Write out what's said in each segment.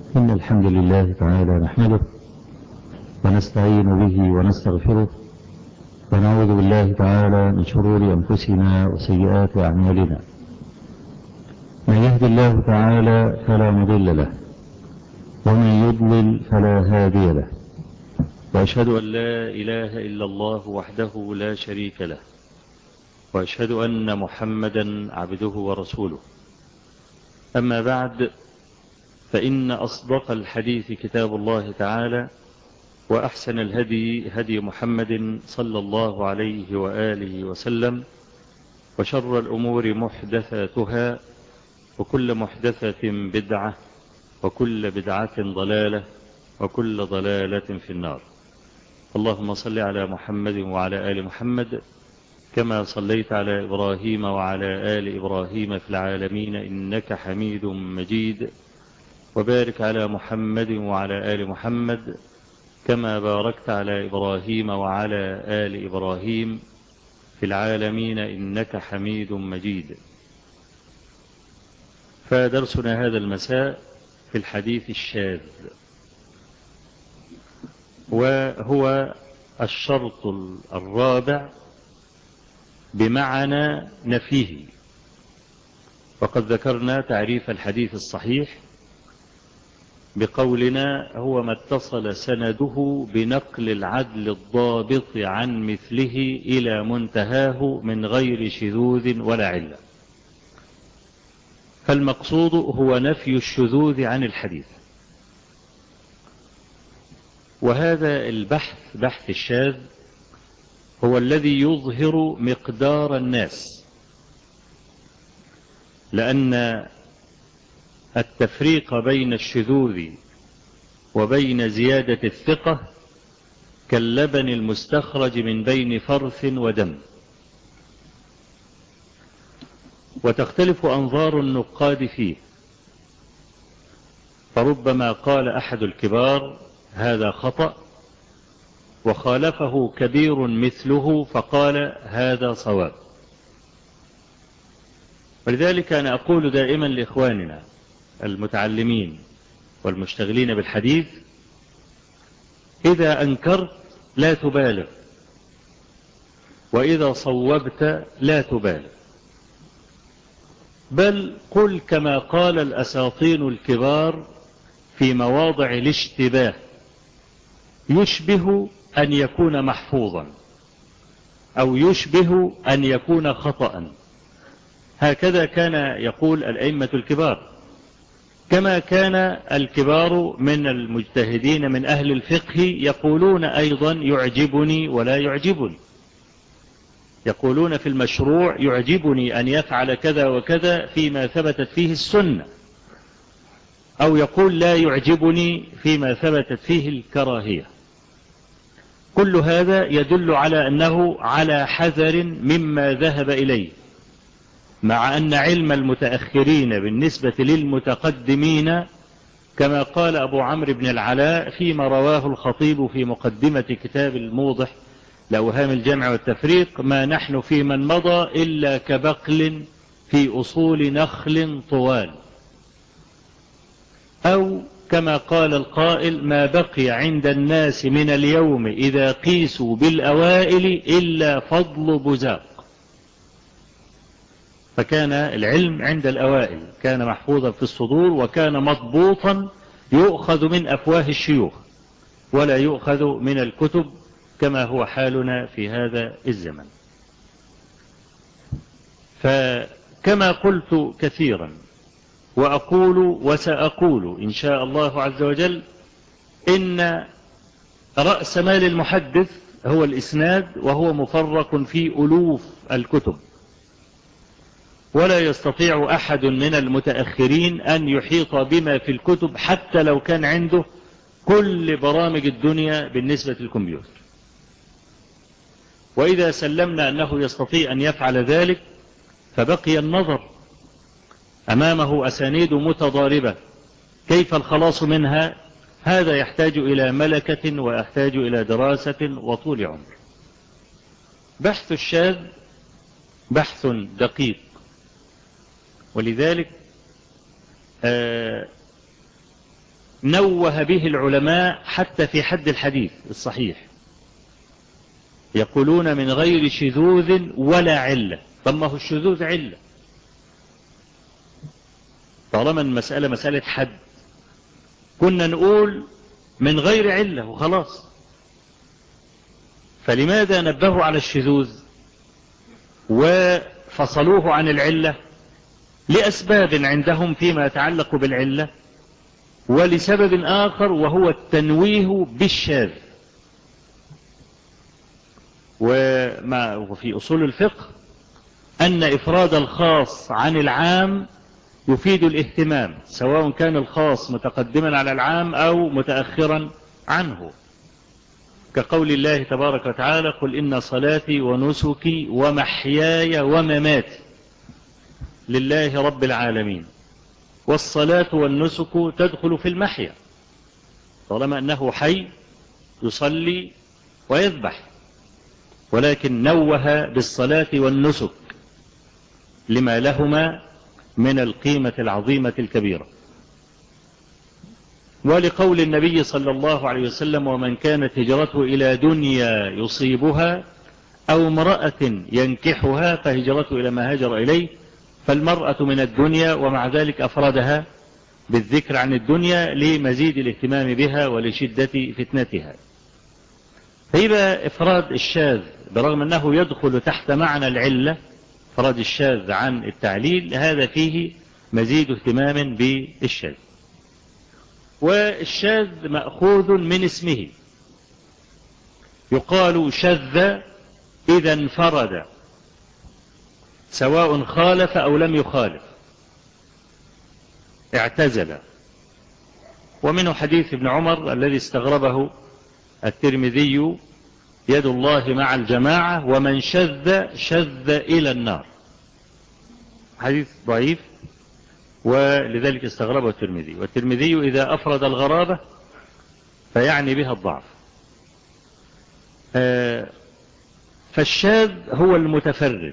إن الحمد لله تعالى نحمده ونستعين به ونستغفره ونعوذ بالله تعالى من شرور أنفسنا وسيئات أعمالنا. من يهد الله تعالى فلا مضل له ومن يضلل فلا هادي له، وأشهد أن لا إله إلا الله وحده لا شريك له، وأشهد أن محمدا عبده ورسوله. أما بعد، فإن أصدق الحديث كتاب الله تعالى، وأحسن الهدي هدي محمد صلى الله عليه وآله وسلم، وشر الأمور محدثاتها، وكل محدثة بدعة، وكل بدعة ضلالة، وكل ضلالة في النار. اللهم صل على محمد وعلى آل محمد كما صليت على إبراهيم وعلى آل إبراهيم في العالمين إنك حميد مجيد، وبارك على محمد وعلى آل محمد كما باركت على إبراهيم وعلى آل إبراهيم في العالمين إنك حميد مجيد. فدرسنا هذا المساء في الحديث الشاذ، وهو الشرط الرابع بمعنى نفيه. وقد ذكرنا تعريف الحديث الصحيح بقولنا هو ما اتصل سنده بنقل العدل الضابط عن مثله إلى منتهاه من غير شذوذ ولا علة. فالمقصود هو نفي الشذوذ عن الحديث. وهذا البحث، بحث الشاذ، هو الذي يظهر مقدار الناس، لأن التفريق بين الشذوذ وبين زيادة الثقة كاللبن المستخرج من بين فرث ودم. وتختلف أنظار النقاد فيه، فربما قال أحد الكبار هذا خطأ، وخالفه كبير مثله فقال هذا صواب. ولذلك أنا أقول دائما لإخواننا المتعلمين والمشتغلين بالحديث: إذا أنكرت لا تبالغ، وإذا صوبت لا تبالغ، بل قل كما قال الأساطين الكبار في مواضع الاشتباه: يشبه أن يكون محفوظا، أو يشبه أن يكون خطأ. هكذا كان يقول الأئمة الكبار، كما كان الكبار من المجتهدين من أهل الفقه يقولون أيضا يعجبني ولا يعجبني. يقولون في المشروع يعجبني أن يفعل كذا وكذا فيما ثبتت فيه السنة، أو يقول لا يعجبني فيما ثبتت فيه الكراهية. كل هذا يدل على أنه على حذر مما ذهب إليه، مع أن علم المتأخرين بالنسبة للمتقدمين كما قال أبو عمرو بن العلاء فيما رواه الخطيب في مقدمة كتاب الموضح لأوهام الجمع والتفريق: ما نحن في من مضى إلا كبقل في أصول نخل طوال. أو كما قال القائل: ما بقي عند الناس من اليوم إذا قيسوا بالأوائل إلا فضل بزاق. فكان العلم عند الأوائل كان محفوظا في الصدور، وكان مضبوطا يؤخذ من أفواه الشيوخ ولا يؤخذ من الكتب كما هو حالنا في هذا الزمن. فكما قلت كثيرا وأقول وسأقول إن شاء الله عز وجل، إن رأس مال المحدث هو الإسناد، وهو مفرق في ألوف الكتب، ولا يستطيع أحد من المتأخرين أن يحيط بما في الكتب حتى لو كان عنده كل برامج الدنيا بالنسبة للكمبيوتر. وإذا سلمنا أنه يستطيع أن يفعل ذلك، فبقي النظر أمامه أسانيد متضاربة، كيف الخلاص منها؟ هذا يحتاج إلى ملكة، ويحتاج إلى دراسة وطول عمر. بحث الشاذ بحث دقيق، ولذلك نوه به العلماء حتى في حد الحديث الصحيح، يقولون من غير شذوذ ولا علة. طب ما هو الشذوذ علة، طالما المسألة مسألة حد كنا نقول من غير علة وخلاص. فلماذا نبهوا على الشذوذ وفصلوه عن العلة؟ لأسباب عندهم فيما يتعلق بالعلة، ولسبب آخر وهو التنويه بالشاذ. وفي أصول الفقه أن إفراد الخاص عن العام يفيد الاهتمام، سواء كان الخاص متقدما على العام أو متأخرا عنه، كقول الله تبارك وتعالى: قل إن صلاتي ونسكي ومحياي ومماتي لله رب العالمين. والصلاة والنسك تدخل في المحيا طالما أنه حي يصلي ويذبح، ولكن نوه بالصلاة والنسك لما لهما من القيمة العظيمة الكبيرة. ولقول النبي صلى الله عليه وسلم: ومن كانت هجرته إلى دنيا يصيبها أو امرأة ينكحها فهجرته إلى ما هاجر إليه. فالمرأة من الدنيا، ومع ذلك أفردها بالذكر عن الدنيا لمزيد الاهتمام بها ولشدة فتنتها. فيبقى إفراد الشاذ برغم أنه يدخل تحت معنى العلة، إفراد الشاذ عن التعليل، هذا فيه مزيد اهتمام بالشاذ. والشاذ مأخوذ من اسمه، يقال شذ إذا انفرد، سواء خالف أو لم يخالف، اعتزل. ومنه حديث ابن عمر الذي استغربه الترمذي: يد الله مع الجماعة ومن شذ شذ إلى النار. حديث ضعيف، ولذلك استغربه الترمذي. والترمذي إذا أفرد الغرابة فيعني بها الضعف. فالشاذ هو المتفرد،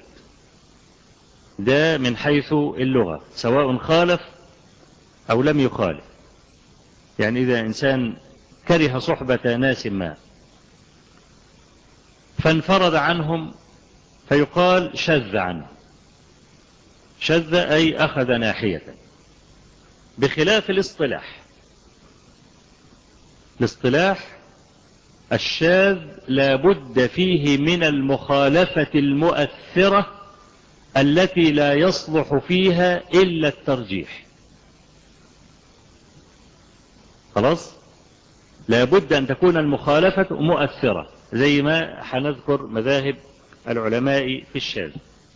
ده من حيث اللغة، سواء خالف أو لم يخالف. يعني إذا إنسان كره صحبة ناس ما فانفرد عنهم فيقال شذ عنه. شذ أي أخذ ناحية، بخلاف الاصطلاح. الاصطلاح الشاذ لا بد فيه من المخالفة المؤثرة التي لا يصلح فيها إلا الترجيح. خلاص، لا بد أن تكون المخالفة مؤثرة، زي ما حنذكر مذاهب العلماء في الشاذ.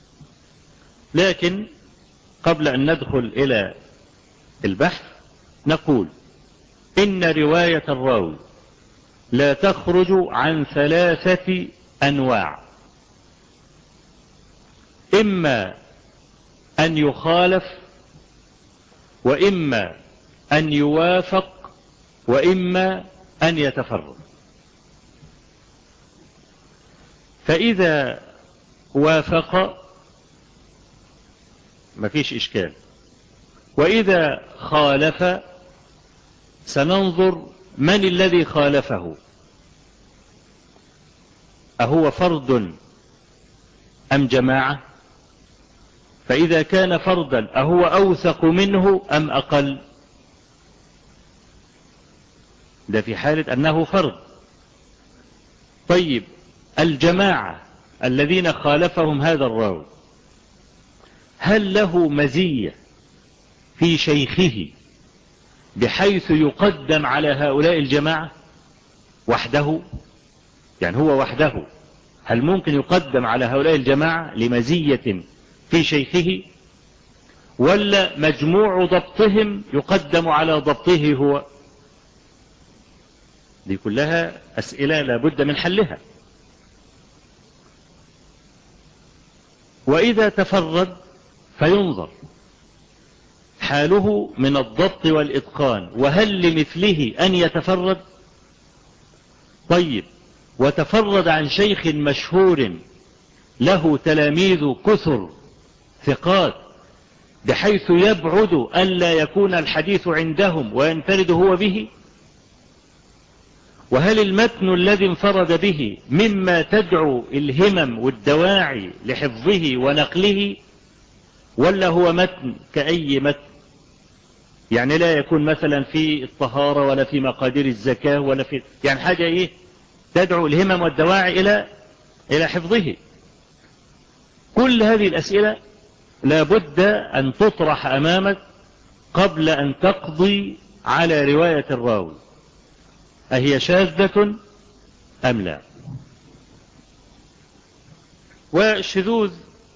لكن قبل أن ندخل إلى البحث نقول إن رواية الراوي لا تخرج عن 3 أنواع: إما أن يخالف، وإما أن يوافق، وإما أن يتفرد. فإذا وافق مفيش إشكال، وإذا خالف سننظر من الذي خالفه، أهو فرد أم جماعة؟ فإذا كان فردا أهو أوثق منه أم أقل؟ ده في حالة أنه فرد. طيب الجماعة الذين خالفهم هذا الراوي، هل له مزية في شيخه بحيث يقدم على هؤلاء الجماعة وحده؟ يعني هو وحده هل ممكن يقدم على هؤلاء الجماعة لمزية في شيخه، ولا مجموع ضبطهم يقدم على ضبطه هو؟ دي كلها أسئلة لا بد من حلها. وإذا تفرد فينظر حاله من الضبط والإتقان، وهل لمثله أن يتفرد؟ طيب وتفرد عن شيخ مشهور له تلاميذ كثر ثقات بحيث يبعد ألا يكون الحديث عندهم وينفرد هو به؟ وهل المتن الذي انفرد به مما تدعو الهمم والدواعي لحفظه ونقله، ولا هو متن كأي متن؟ يعني لا يكون مثلا في الطهارة ولا في مقادير الزكاة ولا في يعني حاجة ايه تدعو الهمم والدواعي إلى حفظه. كل هذه الأسئلة لابد أن تطرح أمامك قبل أن تقضي على رواية الراوي أهي شاذة أم لا. والشذوذ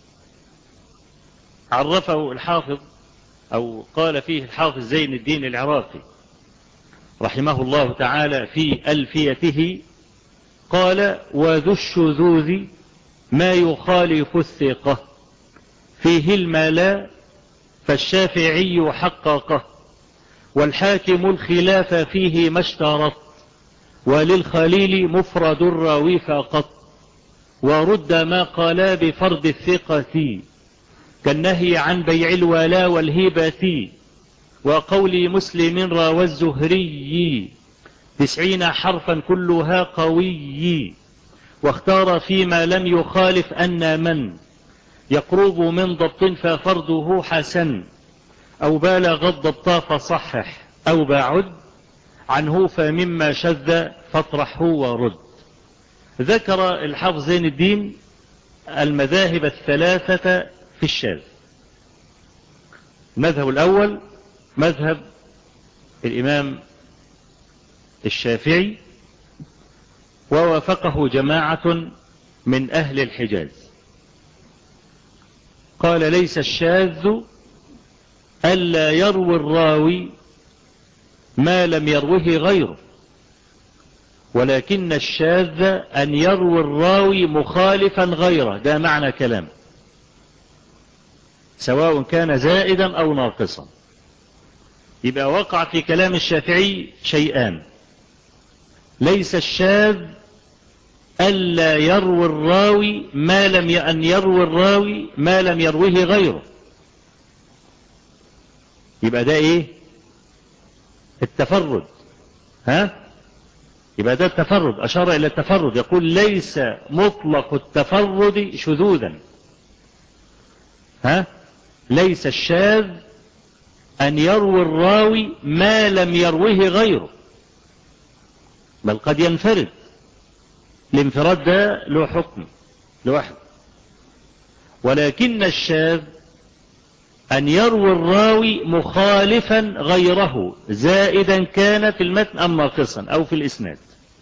عرفه الحافظ أو قال فيه الحافظ زين الدين العراقي رحمه الله تعالى في ألفيته، قال: وذو الشذوذ ما يخالف الثقة فيه الملا فالشافعي حققه، والحاكم الخلاف فيه ما اشترط، وللخليل مفرد الراوي فقط، ورد ما قالا بفرد الثقة كالنهي عن بيع الولا والهبة، وقول مسلم راوى الزهري 90 حرفا كلها قوي، واختار فيما لم يخالف أن من يقرب من ضبط ففرده حسن، أو بالغ الضبط فصحح، أو بعد عنه فمما شذ فاطرحه ورد. ذكر الحافظ زين الدين المذاهب الثلاثة في الشاذ. المذهب الأول مذهب الإمام الشافعي، ووافقه جماعة من أهل الحجاز. قال: ليس الشاذ ألا يروي الراوي ما لم يروه غيره، ولكن الشاذ أن يروي الراوي مخالفا غيره. ده معنى كلام، سواء كان زائدا أو ناقصا. يبقى وقع في كلام الشافعي شيئان: ليس الشاذ ألا يروي الراوي أن يروي الراوي ما لم يروه غيره. يبقى ده ايه؟ التفرد. يبقى ده التفرد، أشار إلى التفرد، يقول: ليس مطلق التفرد شذوذا. ليس الشاذ أن يروي الراوي ما لم يروه غيره، بل قد ينفرد. الانفراد ده له حكم لوحده. ولكن الشاذ أن يروي الراوي مخالفا غيره، زائدا كان في المتن أم ناقصا أو في الإسناد.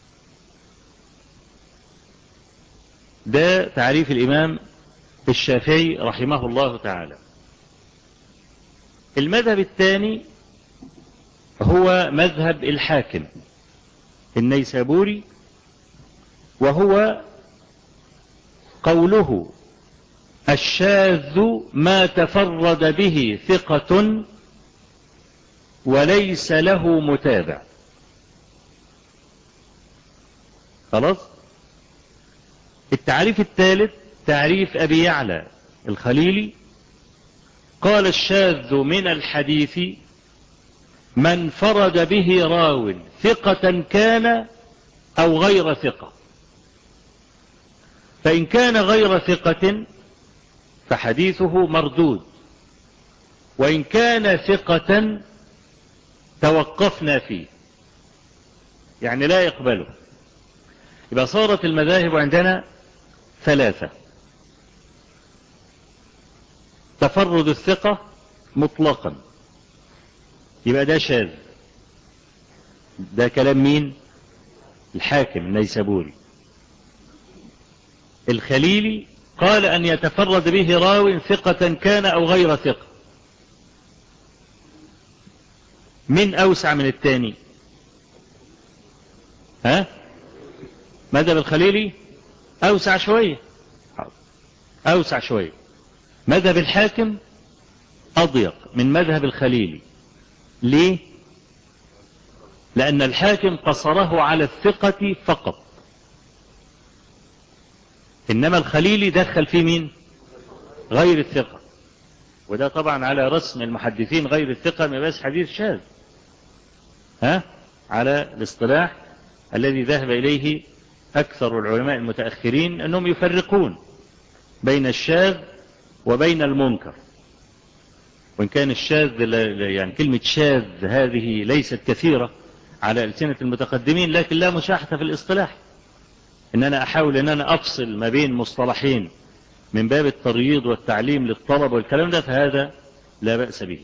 ده تعريف الإمام الشافعي رحمه الله تعالى. المذهب الثاني هو مذهب الحاكم النيسابوري، وهو قوله: الشاذ ما تفرد به ثقة وليس له متابع. خلاص. التعريف الثالث تعريف أبي يعلى الخليلي، قال: الشاذ من الحديث من فرد به راو ثقة كان أو غير ثقة، فإن كان غير ثقة فحديثه مردود، وإن كان ثقة توقفنا فيه، يعني لا يقبله. يبقى صارت المذاهب عندنا ثلاثة: تفرد الثقة مطلقا، يبقى ده شاذ. ده كلام مين؟ الحاكم النيسابوري. الخليلي قال: أن يتفرد به راو ثقة كان أو غير ثقة. من أوسع من الثاني؟ مذهب الخليلي أوسع شوية، أوسع شوية. مذهب الحاكم أضيق من مذهب الخليلي. ليه؟ لأن الحاكم قصره على الثقة فقط، إنما الخليلي دخل في مين؟ غير الثقة. وده طبعا على رسم المحدثين غير الثقة ما يبقاش حديث شاذ، على الاصطلاح الذي ذهب إليه أكثر العلماء المتأخرين أنهم يفرقون بين الشاذ وبين المنكر. وإن كان الشاذ يعني كلمة شاذ هذه ليست كثيرة على ألسنة المتقدمين، لكن لا مشاحة في الاصطلاح إن أنا أحاول أن أنا أفصل ما بين مصطلحين من باب التريض والتعليم للطلب والكلام ده، فهذا لا بأس به.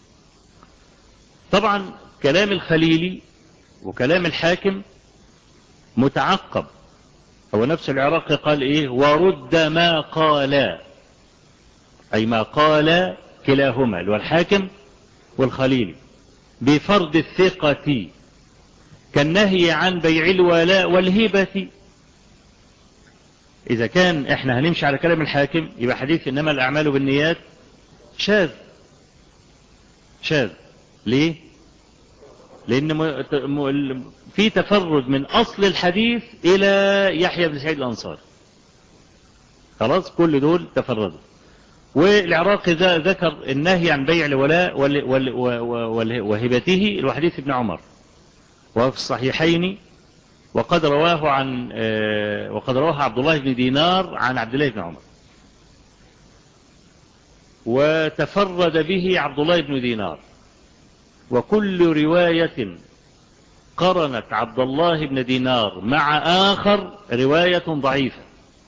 طبعا كلام الخليلي وكلام الحاكم متعقب. هو نفس العراقي قال إيه؟ ورد ما قال، أي ما قال كلاهما اللي هو الحاكم والخليلي بفرض الثقة كالنهي عن بيع الولاء والهبة. إذا كان إحنا هنمشي على كلام الحاكم يبقى حديث إنما الأعمال بالنيات شاذ. ليه؟ لأن في تفرد من أصل الحديث إلى يحيى بن سعيد الأنصاري، خلاص كل دول تفردوا. والعراقي ذكر النهي عن بيع الولاء وهبته الحديث ابن عمر وفي الصحيحين، وقد رواه عبد الله بن دينار عن عبد الله بن عمر، وتفرد به عبد الله بن دينار. وكل رواية قرنت عبد الله بن دينار مع آخر رواية ضعيفة،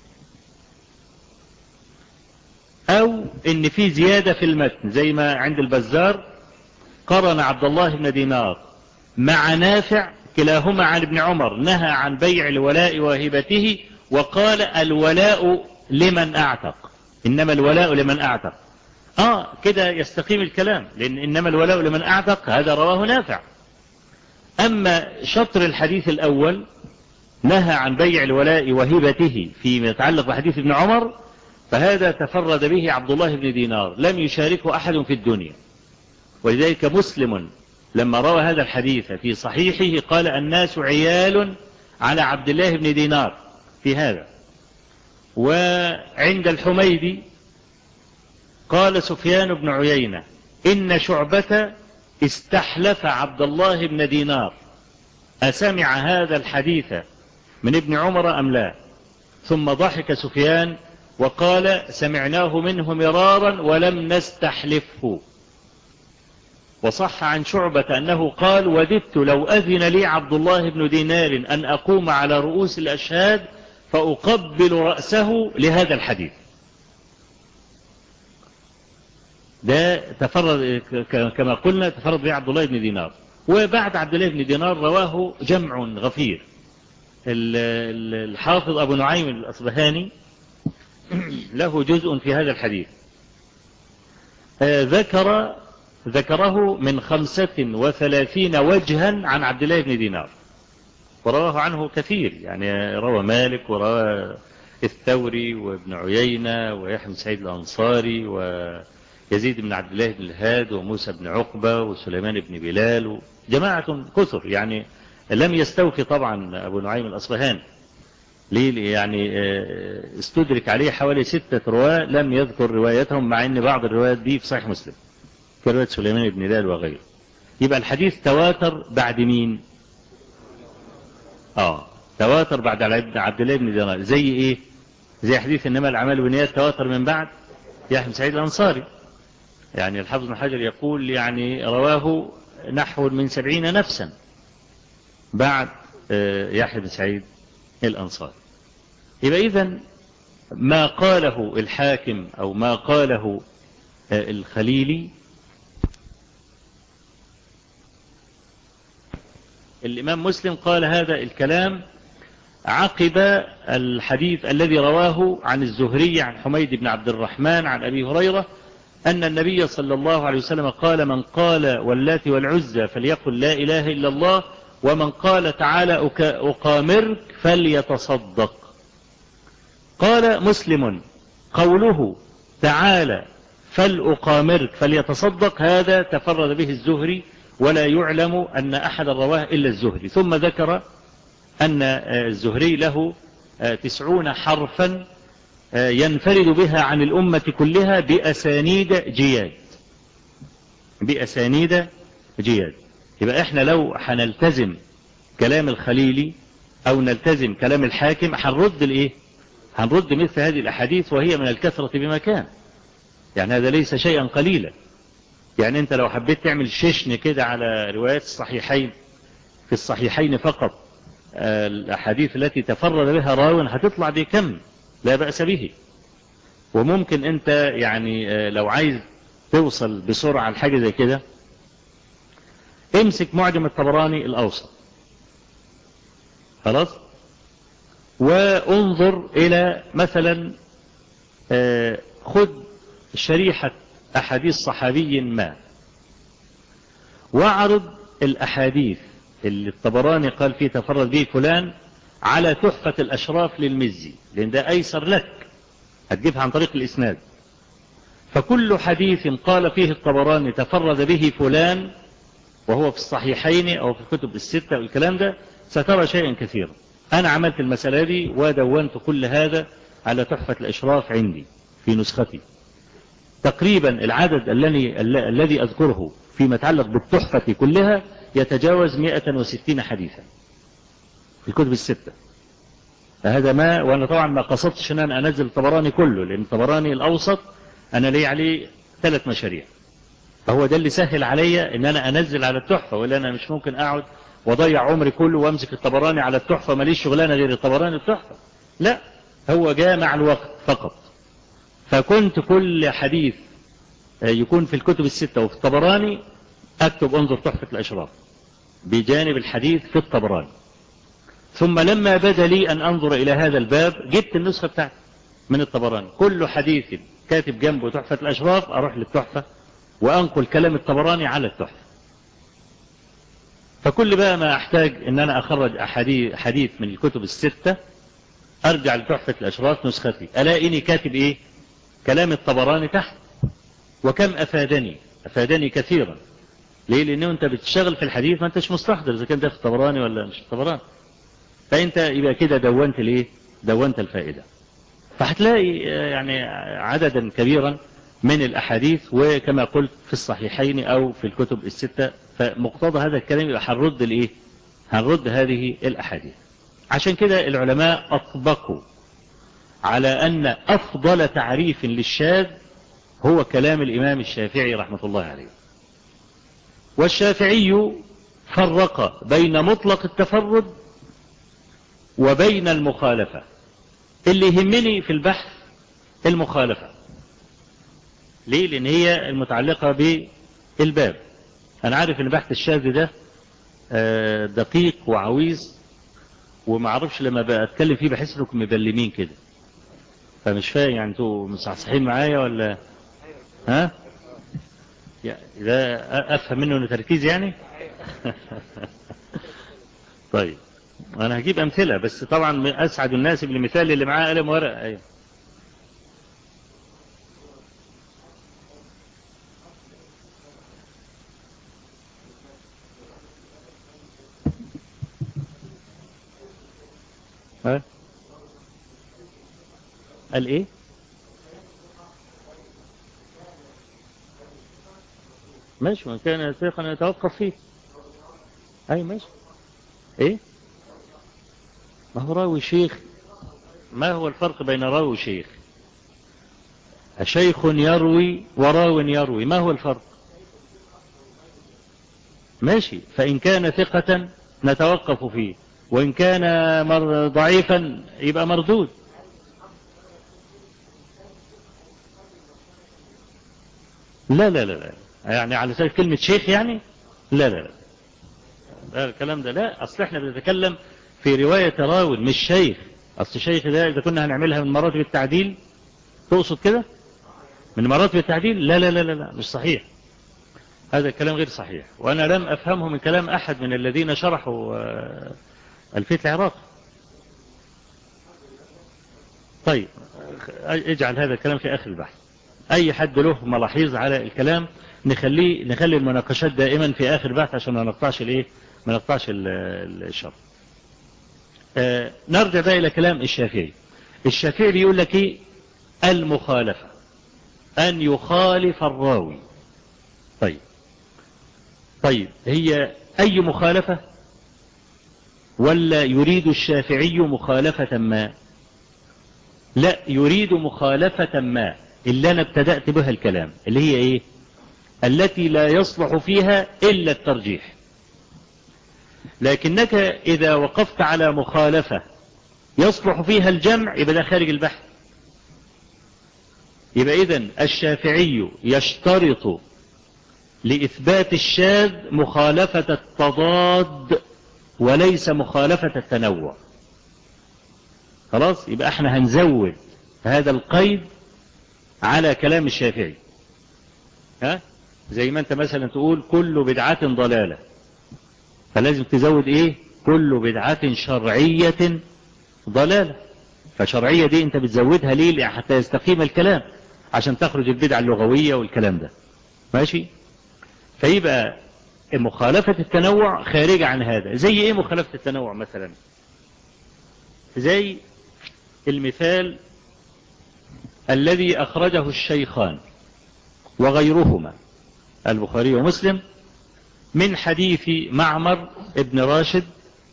أو إن في زيادة في المتن زي ما عند البزار قرن عبد الله بن دينار مع نافع كلاهما عن ابن عمر نهى عن بيع الولاء وهبته وقال الولاء لمن أعتق، إنما الولاء لمن أعتق. كده يستقيم الكلام، لأن إنما الولاء لمن أعتق هذا رواه نافع. أما شطر الحديث الأول نهى عن بيع الولاء وهبته فيما يتعلق بحديث ابن عمر، فهذا تفرد به عبد الله بن دينار لم يشاركه أحد في الدنيا. ولذلك مسلم لما روى هذا الحديث في صحيحه قال الناس عيال على عبد الله بن دينار في هذا. وعند الحميدي قال سفيان بن عيينة إن شعبة استحلف عبد الله بن دينار أسمع هذا الحديث من ابن عمر أم لا؟ ثم ضحك سفيان وقال سمعناه منه مرارا ولم نستحلفه. وصح عن شعبة أنه قال وددت لو أذن لي عبد الله بن دينار أن أقوم على رؤوس الأشهاد فأقبل رأسه لهذا الحديث. ده تفرد كما قلنا تفرد به عبد الله بن دينار. وبعد عبد الله بن دينار رواه جمع غفير. الحافظ أبو نعيم الأصبهاني له جزء في هذا الحديث ذكره من 35 وجها عن عبد الله بن دينار، ورواه عنه كثير، يعني روى مالك وروى الثوري وابن عيينة ويحيى بن سعيد الأنصاري ويزيد بن عبد الله بن الهاد وموسى بن عقبة وسليمان بن بلال جماعة كثر، يعني لم يستوفي طبعا أبو نعيم الأصبهاني ليه؟ يعني استدرك عليه حوالي 6 رواة لم يذكر روايتهم، مع ان بعض الروايات دي في صحيح مسلم كرواية سليمان بن بلال وغيره. يبقى الحديث تواتر بعد مين؟ تواتر بعد عبد الله بن دينار. زي ايه؟ زي حديث انما الاعمال بالنيات تواتر من بعد يحيى بن سعيد الانصاري. يعني الحافظ بن حجر يقول يعني رواه نحو من 70 نفسا بعد يحيى بن سعيد الأنصاري. يبقى إذن ما قاله الحاكم أو ما قاله الخليلي الإمام مسلم قال هذا الكلام عقب الحديث الذي رواه عن الزهري عن حميد بن عبد الرحمن عن أبي هريرة أن النبي صلى الله عليه وسلم قال من قال واللات والعزى فليقل لا إله إلا الله، ومن قال تعالى أقامرك فليتصدق. قال مسلم قوله تعالى فلأقامرك فليتصدق هذا تفرد به الزهري ولا يعلم أن أحد رواه إلا الزهري. ثم ذكر أن الزهري له 90 حرفا ينفرد بها عن الأمة كلها بأسانيد جياد. بأسانيد جياد. يبقى احنا لو هنلتزم كلام الخليلي او نلتزم كلام الحاكم هنرد الايه؟ هنرد مثل هذه الاحاديث وهي من الكثرة بمكان. يعني هذا ليس شيئا قليلا. يعني انت لو حبيت تعمل ششن كده على روايات الصحيحين، في الصحيحين فقط الاحاديث التي تفرد بها راو هتطلع بكم لا بأس به. وممكن انت يعني لو عايز توصل بسرعة لحاجة زي كده، امسك معجم الطبراني الاوسط خلاص، وانظر الى مثلا خذ شريحة احاديث صحابي ما، واعرض الاحاديث اللي الطبراني قال فيه تفرد به فلان على تحفة الاشراف للمزي، لان ده ايسر لك، هتجيبها عن طريق الاسناد. فكل حديث قال فيه الطبراني تفرد به فلان وهو في الصحيحين او في الكتب الستة والكلام ده، سترى شيئا كثيرا. انا عملت المسألة دي ودونت كل هذا على تحفة الاشراف عندي في نسختي. تقريبا العدد الذي اذكره فيما يتعلق بالتحفة كلها يتجاوز 160 حديثا في الكتب الستة. فهذا ما، وانا طبعا ما قصدتش ان انا انزل الطبراني كله، لان الطبراني الاوسط انا لي عليه 3 مشاريع، فهو ده اللي سهل عليا ان انا انزل على التحفة، ولا انا مش ممكن اقعد وضيع عمري كله وامسك الطبراني على التحفة، ماليش شغلانة غير الطبراني التحفة. لا، هو جاء مع الوقت فقط. فكنت كل حديث يكون في الكتب الستة وفي الطبراني اكتب انظر تحفة الاشراف بجانب الحديث في الطبراني. ثم لما بدا لي ان انظر الى هذا الباب جبت النسخة بتاعتي من الطبراني، كل حديث كاتب جنبه تحفة الاشراف اروح للتحفة وانقل كلام الطبراني على التحفة. فكل بقى ما احتاج ان انا اخرج حديث من الكتب الستة ارجع لتحفة الاشراف نسختي، الاقيني كاتب ايه؟ كلام الطبراني تحت. وكم افادني كثيرا. ليه؟ لانه انت بتشتغل في الحديث ما انتش مستحضر اذا كان ده في الطبراني ولا مش في الطبراني، فانت يبقى كده دونت الايه؟ دونت الفائدة. فهتلاقي يعني عددا كبيرا من الاحاديث، وكما قلت في الصحيحين او في الكتب الستة. فمقتضى هذا الكلام يبقى هنرد الايه؟ هنرد هذه الاحاديث. عشان كده العلماء اطبقوا على ان افضل تعريف للشاذ هو كلام الامام الشافعي رحمة الله عليه. والشافعي فرق بين مطلق التفرد وبين المخالفة. اللي يهمني في البحث المخالفة. ليه؟ لان هي المتعلقة بالباب. انا عارف ان بحث الشاذ ده دقيق وعويز، وما اعرفش لما بتكلم فيه بحس انكم مبلمين كده، فمش فاهم يعني انتوا مصحصحين معايا ولا ها؟ ده افهم منه انه تركيز يعني. طيب انا هجيب امثله، بس طبعا اسعد الناس بالمثال اللي معاه قلم ورق. ايوه ها؟ قال ايه؟ ماشي، وان كان ثقا يتوقف فيه. اي ماشي. ايه؟ ما هو راوي شيخ. ما هو الفرق بين راوي وشيخ؟ شيخ يروي وراو يروي، ما هو الفرق؟ ماشي، فإن كان ثقة نتوقف فيه، وإن كان ضعيفا يبقى مردود. لا لا لا لا، يعني على سبيل كلمة شيخ يعني. لا لا لا، الكلام ده لا. أصل احنا بنتكلم في رواية راوي مش شيخ. أصل الشيخ ده إذا كنا هنعملها من مراتب التعديل، تقصد كده من مراتب التعديل؟ لا لا لا لا لا، مش صحيح. هذا الكلام غير صحيح، وأنا لم أفهمه من كلام أحد من الذين شرحوا ألفية العراق. طيب اجعل هذا الكلام في آخر البحث. أي حد له ملاحظ على الكلام نخلي المناقشات دائما في آخر البحث عشان ما نقطعش الايه، ما نقطعش الشرط. نرجع بقى إلى كلام الشافعي. الشافعي بيقول لك ايه؟ المخالفة، أن يخالف الراوي. طيب هي أي مخالفة؟ ولا يريد الشافعي مخالفة ما؟ لا، يريد مخالفة ما اللي أنا ابتدأت بها الكلام، اللي هي إيه؟ التي لا يصلح فيها إلا الترجيح. لكنك إذا وقفت على مخالفة يصلح فيها الجمع يبقى ده خارج البحث. يبقى إذن الشافعي يشترط لإثبات الشاذ مخالفة التضاد وليس مخالفة التنوع. خلاص، يبقى احنا هنزود هذا القيد على كلام الشافعي. زي ما انت مثلا تقول كل بدعة ضلالة، فلازم تزود ايه؟ كل بدعة شرعية ضلالة. فشرعية دي انت بتزودها ليه؟ حتى يستقيم الكلام، عشان تخرج البدعة اللغوية والكلام ده. ماشي؟ فيبقى مخالفة التنوع خارجة عن هذا. زي ايه مخالفة التنوع مثلا؟ زي المثال الذي أخرجه الشيخان وغيرهما البخاري ومسلم من حديث معمر ابن راشد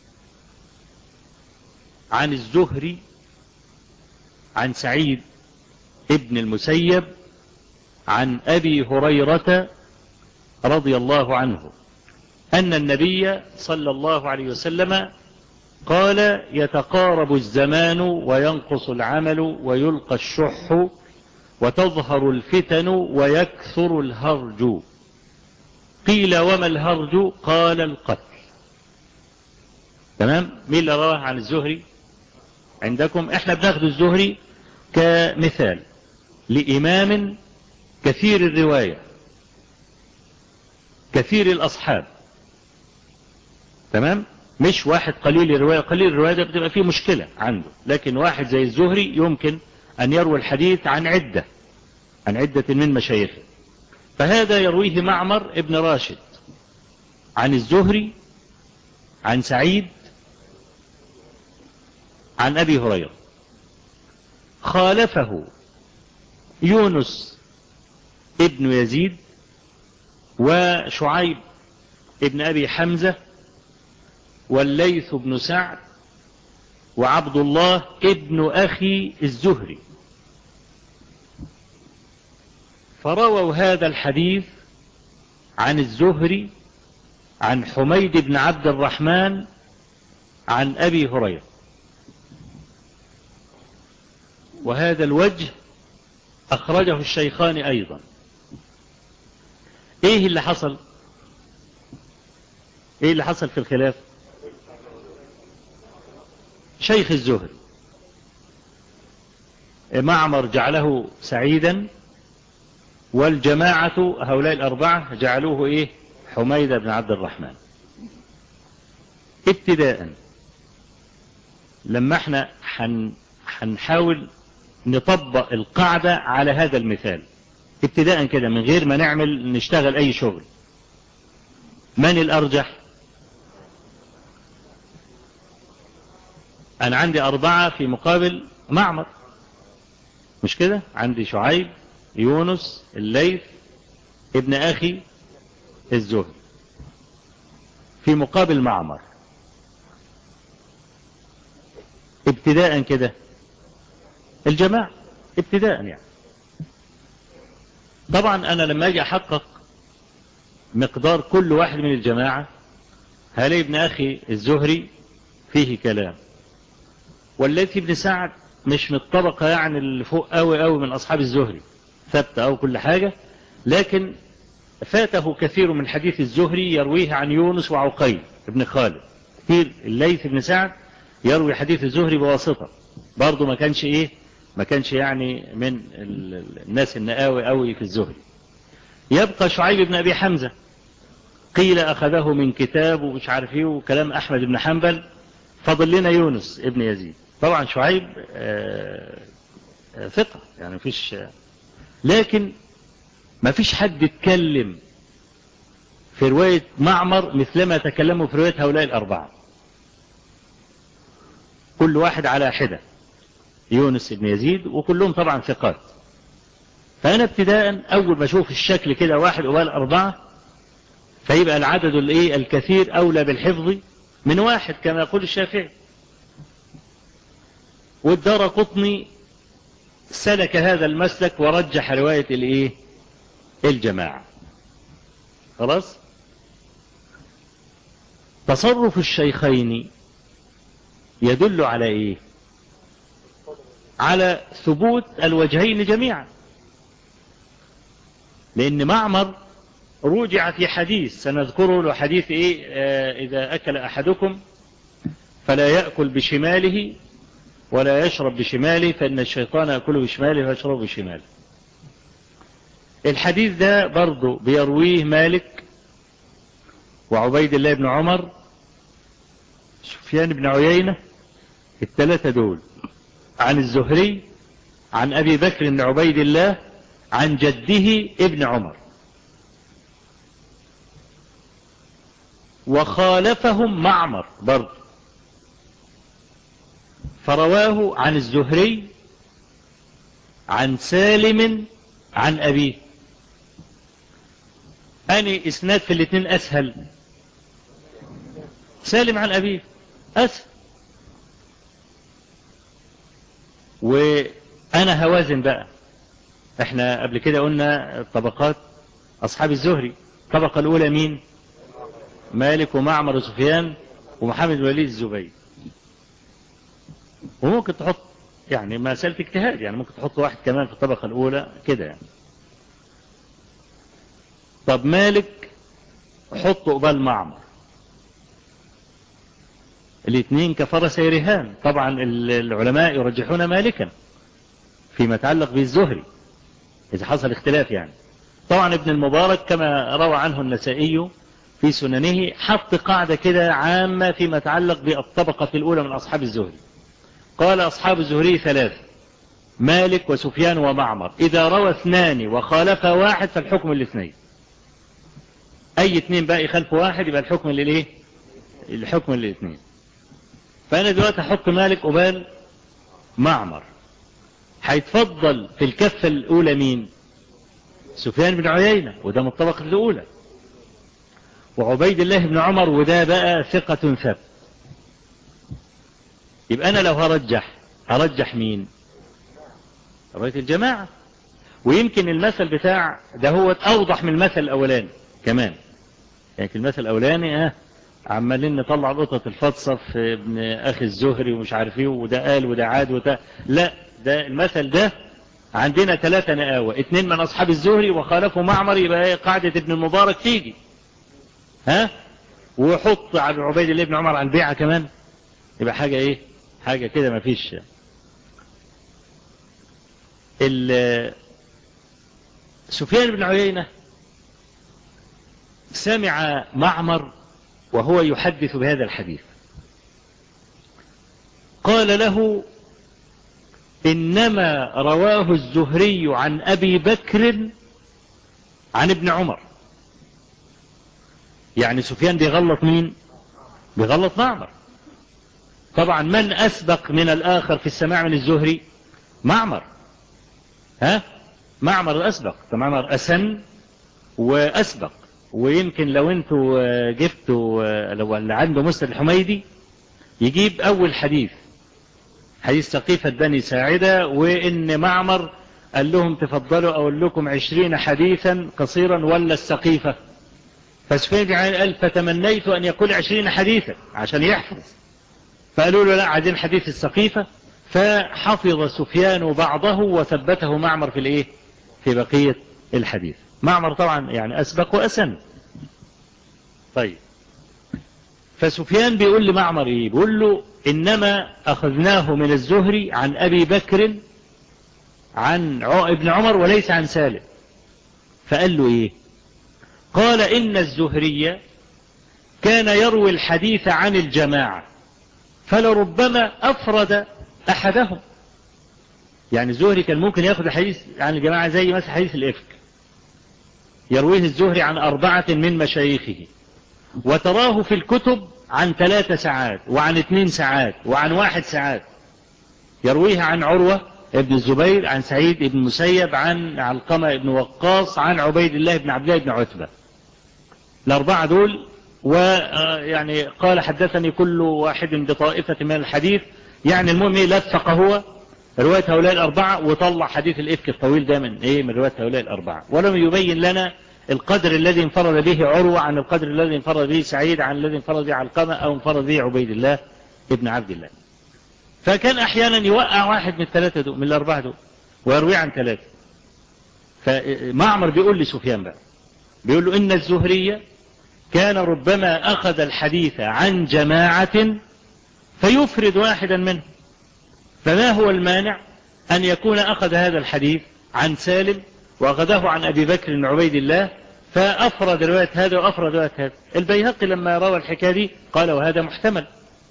عن الزهري عن سعيد ابن المسيب عن أبي هريرة رضي الله عنه أن النبي صلى الله عليه وسلم قال: يتقارب الزمان وينقص العمل ويلقى الشح وتظهر الفتن ويكثر الهرج. قيل: وما الهرج؟ قال: القتل. تمام؟ مين اللي رواه عن الزهري عندكم؟ احنا بناخد الزهري كمثال لإمام كثير الرواية كثير الأصحاب. تمام؟ مش واحد قليل الرواية. قليل الرواية ده بتبقى فيه مشكلة عنده، لكن واحد زي الزهري يمكن أن يروي الحديث عن عدة من مشايخه. فهذا يرويه معمر ابن راشد عن الزهري عن سعيد عن أبي هريرة. خالفه يونس ابن يزيد وشعيب ابن أبي حمزة والليث بن سعد وعبد الله ابن أخي الزهري، فرووا هذا الحديث عن الزهري عن حميد بن عبد الرحمن عن أبي هريرة. وهذا الوجه أخرجه الشيخان أيضا. إيه اللي حصل؟ إيه اللي حصل في الخلاف؟ شيخ الزهري معمر جعله سعيدا، والجماعة هؤلاء الأربعة جعلوه إيه؟ حميد بن عبد الرحمن. ابتداء لما احنا هنحاول نطبق القاعدة على هذا المثال ابتداء كده من غير ما نشتغل أي شغل، من الأرجح؟ أنا عندي أربعة في مقابل معمر، مش كده؟ عندي شعيب، يونس، الليث، ابن أخي الزهري في مقابل معمر. ابتداء كده الجماعة ابتداء يعني. طبعا أنا لما أجي أحقق مقدار كل واحد من الجماعة هلاقي ابن أخي الزهري فيه كلام، والليث ابن سعد مش من الطبقة يعني اللي فوق قوي من أصحاب الزهري، ثابتة أو كل حاجة، لكن فاته كثير من حديث الزهري يرويه عن يونس وعقيل ابن خالد. كثير الليث بن سعد يروي حديث الزهري بواسطة، برضه ما كانش يعني من الناس النقاوي قوي في الزهري. يبقى شعيب بن أبي حمزة قيل أخذه من كتاب ومش عارف ايه وكلام أحمد بن حنبل. فضل لنا يونس ابن يزيد. طبعا شعيب ثقة يعني مفيش، لكن ما فيش حد اتكلم في رواية معمر مثلما تكلموا في رواية هؤلاء الأربعة، كل واحد على حدة. يونس بن يزيد، وكلهم طبعا ثقات. فأنا ابتداء أول ما أشوف الشكل كده 1 قبال 4، فيبقى العدد الكثير أولى بالحفظ من 1 كما يقول الشافعي. والدارقطني سلك هذا المسلك ورجح رواية الجماعة. خلاص. تصرف الشيخين يدل على على ثبوت الوجهين جميعا، لأن معمر رجع في حديث سنذكره له، حديث إذا أكل أحدكم فلا يأكل بشماله ولا يشرب بشماله، فإن الشيطان يأكل بشماله ويشرب بشماله. الحديث ده برضو بيرويه مالك وعبيد الله بن عمر سفيان بن عيينة، الثلاثة دول، عن الزهري عن أبي بكر بن عبيد الله عن جده ابن عمر. وخالفهم معمر برضو، فرواه عن الزهري عن سالم عن أبيه. أني إسناد في الاثنين أسهل؟ سالم عن أبيه أسهل. وأنا هوازن بقى، احنا قبل كده قلنا طبقات أصحاب الزهري. الطبقة الأولى مين؟ مالك ومعمر وسفيان ومحمد بن وليد الزبيدي. وممكن تحط يعني مسألة اجتهاد، يعني ممكن تحط 1 كمان في الطبقة الأولى كده يعني. طب مالك حطه قبال معمر، الاثنين كفرسي رهان. طبعا العلماء يرجحون مالكا فيما يتعلق بالزهري إذا حصل اختلاف يعني. طبعا ابن المبارك كما روى عنه النسائي في سننه حط قاعدة كده عامة فيما يتعلق بالطبقة الأولى من أصحاب الزهري. قال أصحاب الزهري 3: مالك وسفيان ومعمر، إذا روى 2 وخالف 1 فالحكم الاثنين. أي 2 بقى يخالف 1 يبقى الحكم الحكم الاثنين. فأنا دلوقتي أحط مالك قبال معمر، هيتفضل في الكفة الأولى مين؟ سفيان بن عيينة، وده من الطبقة الأولى، وعبيد الله بن عمر، وده بقى ثقة ثبت. يبقى أنا لو هرجح مين؟ رواية الجماعة. ويمكن المثل بتاع ده هو أوضح من المثل الأولاني كمان. يعني المثل الأولاني عمالين نطلع القطط الفطسة في ابن أخي الزهري ومش عارف ايه، وده قال وده عاد وده لا، ده المثل ده عندنا 3 نقاوة، 2 من أصحاب الزهري وخالفوا معمر، يبقى قاعدة ابن المبارك تيجي وحط على عبيد الله بن عمر عن بيعة كمان، يبقى حاجة كده ما فيش. سفيان بن عيينة سمع معمر وهو يحدث بهذا الحديث، قال له: إنما رواه الزهري عن أبي بكر عن ابن عمر. يعني سفيان بيغلط مين؟ بيغلط معمر. طبعا من أسبق من الآخر في السماع من الزهري؟ معمر. معمر الأسبق، معمر أسن وأسبق. ويمكن لو انتوا جبتوا لو اللي عنده مسند الحميدي يجيب أول حديث سقيفة بني ساعدة، وإن معمر قال لهم: تفضلوا أقول لكم 20 حديثا قصيرا ولا السقيفة؟ فسفيان بن عيينة قال: فتمنيت أن يقول 20 حديثا عشان يحفظ. فقالوا له: لا، عايزين حديث السقيفة. فحفظ سفيان بعضه وثبته معمر في بقية الحديث. معمر طبعا يعني أسبق وأسن. طيب، فسفيان بيقول لمعمر بيقول له: إنما أخذناه من الزهري عن أبي بكر عن ابن عمر وليس عن سالم. فقال له قال: إن الزهري كان يروي الحديث عن الجماعة فلربما أفرد أحدهم. يعني الزهري كان ممكن يأخذ الحديث عن الجماعة زي مثلا حديث الإفك، يرويه الزهري عن 4 من مشايخه، وتراه في الكتب عن 3 ساعات وعن 2 ساعات وعن 1 ساعات. يرويها عن عروة ابن الزبير عن سعيد بن المسيب عن علقمة بن وقاص عن عبيد الله بن عبد الله بن عتبة. الأربعة دول، ويعني قال حدثني كل واحد بطائفة من الحديث، يعني المهم لفق هو رواية هؤلاء الأربعة وطلع حديث الإفك الطويل ده من رواية هؤلاء الأربعة، ولم يبين لنا القدر الذي انفرد به عروة عن القدر الذي انفرد به سعيد عن الذي انفرد به علقمة أو انفرد به عبيد الله ابن عبد الله. فكان أحيانا يوقع واحد من الثلاثة دول، من الأربعة دول، ويروي عن ثلاثة. فمعمر بيقول لسفيان بقى، بيقول له إن الزهري كان ربما أخذ الحديث عن جماعة فيفرد واحدا منه، فما هو المانع أن يكون أخذ هذا الحديث عن سالم وأخذه عن أبي بكر بن عبيد الله فأفرد رواية هذا وأفرد رواية هذا. البيهقي لما روى الحكاية دي قال وهذا محتمل.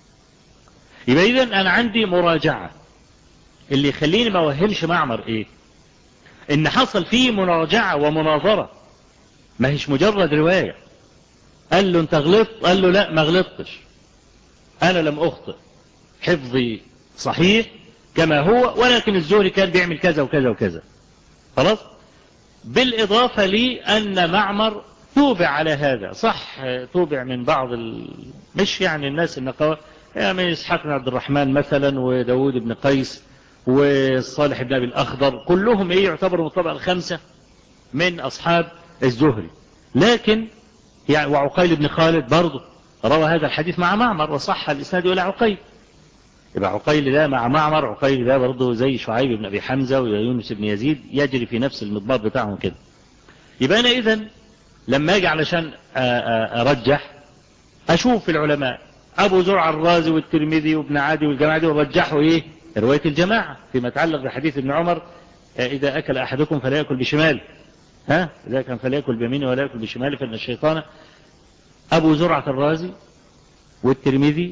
يبقى إذن أنا عندي مراجعة، اللي يخليني ما وهمش معمر إيه؟ إن حصل فيه مراجعة ومناظرة، ما هيش مجرد رواية. قال له أنت غلطت؟ قال له لا ما غلطتش، أنا لم أخطئ، حفظي صحيح كما هو، ولكن الزهري كان بيعمل كذا وكذا وكذا. خلاص. بالإضافة لي أن معمر توبع على هذا، صح توبع من بعض مش يعني الناس النقاوة، يعني إسحاق بن عبد الرحمن مثلا وداود بن قيس والصالح بن أبي الأخضر، كلهم يعتبروا من الطبقة الخمسة من أصحاب الزهري. لكن يعني وعقيل بن خالد برضه روى هذا الحديث مع معمر وصح الإسناد إلى عقيل. يبقى عقيل ده مع معمر، عقيل ده برضه زي شعيب بن أبي حمزة ويونس بن يزيد، يجري في نفس المضباط بتاعهم كده. يبقى أنا إذن لما أجي علشان أرجح أشوف العلماء أبو زرع الرازي والترمذي وابن عادي والجماعة دي ورجحوا إيه؟ رواية الجماعة فيما يتعلق بحديث ابن عمر إذا أكل أحدكم فلا يأكل بشماله، إذا كان فلا يأكل بيمينه ولا يأكل بشماله فإن الشيطان. أبو زرعة الرازي والترمذي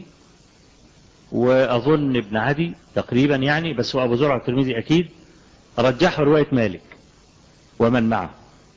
وأظن ابن عدي تقريبا يعني، بس هو أبو زرعة الترمذي أكيد، رجحوا رواية مالك ومن معه.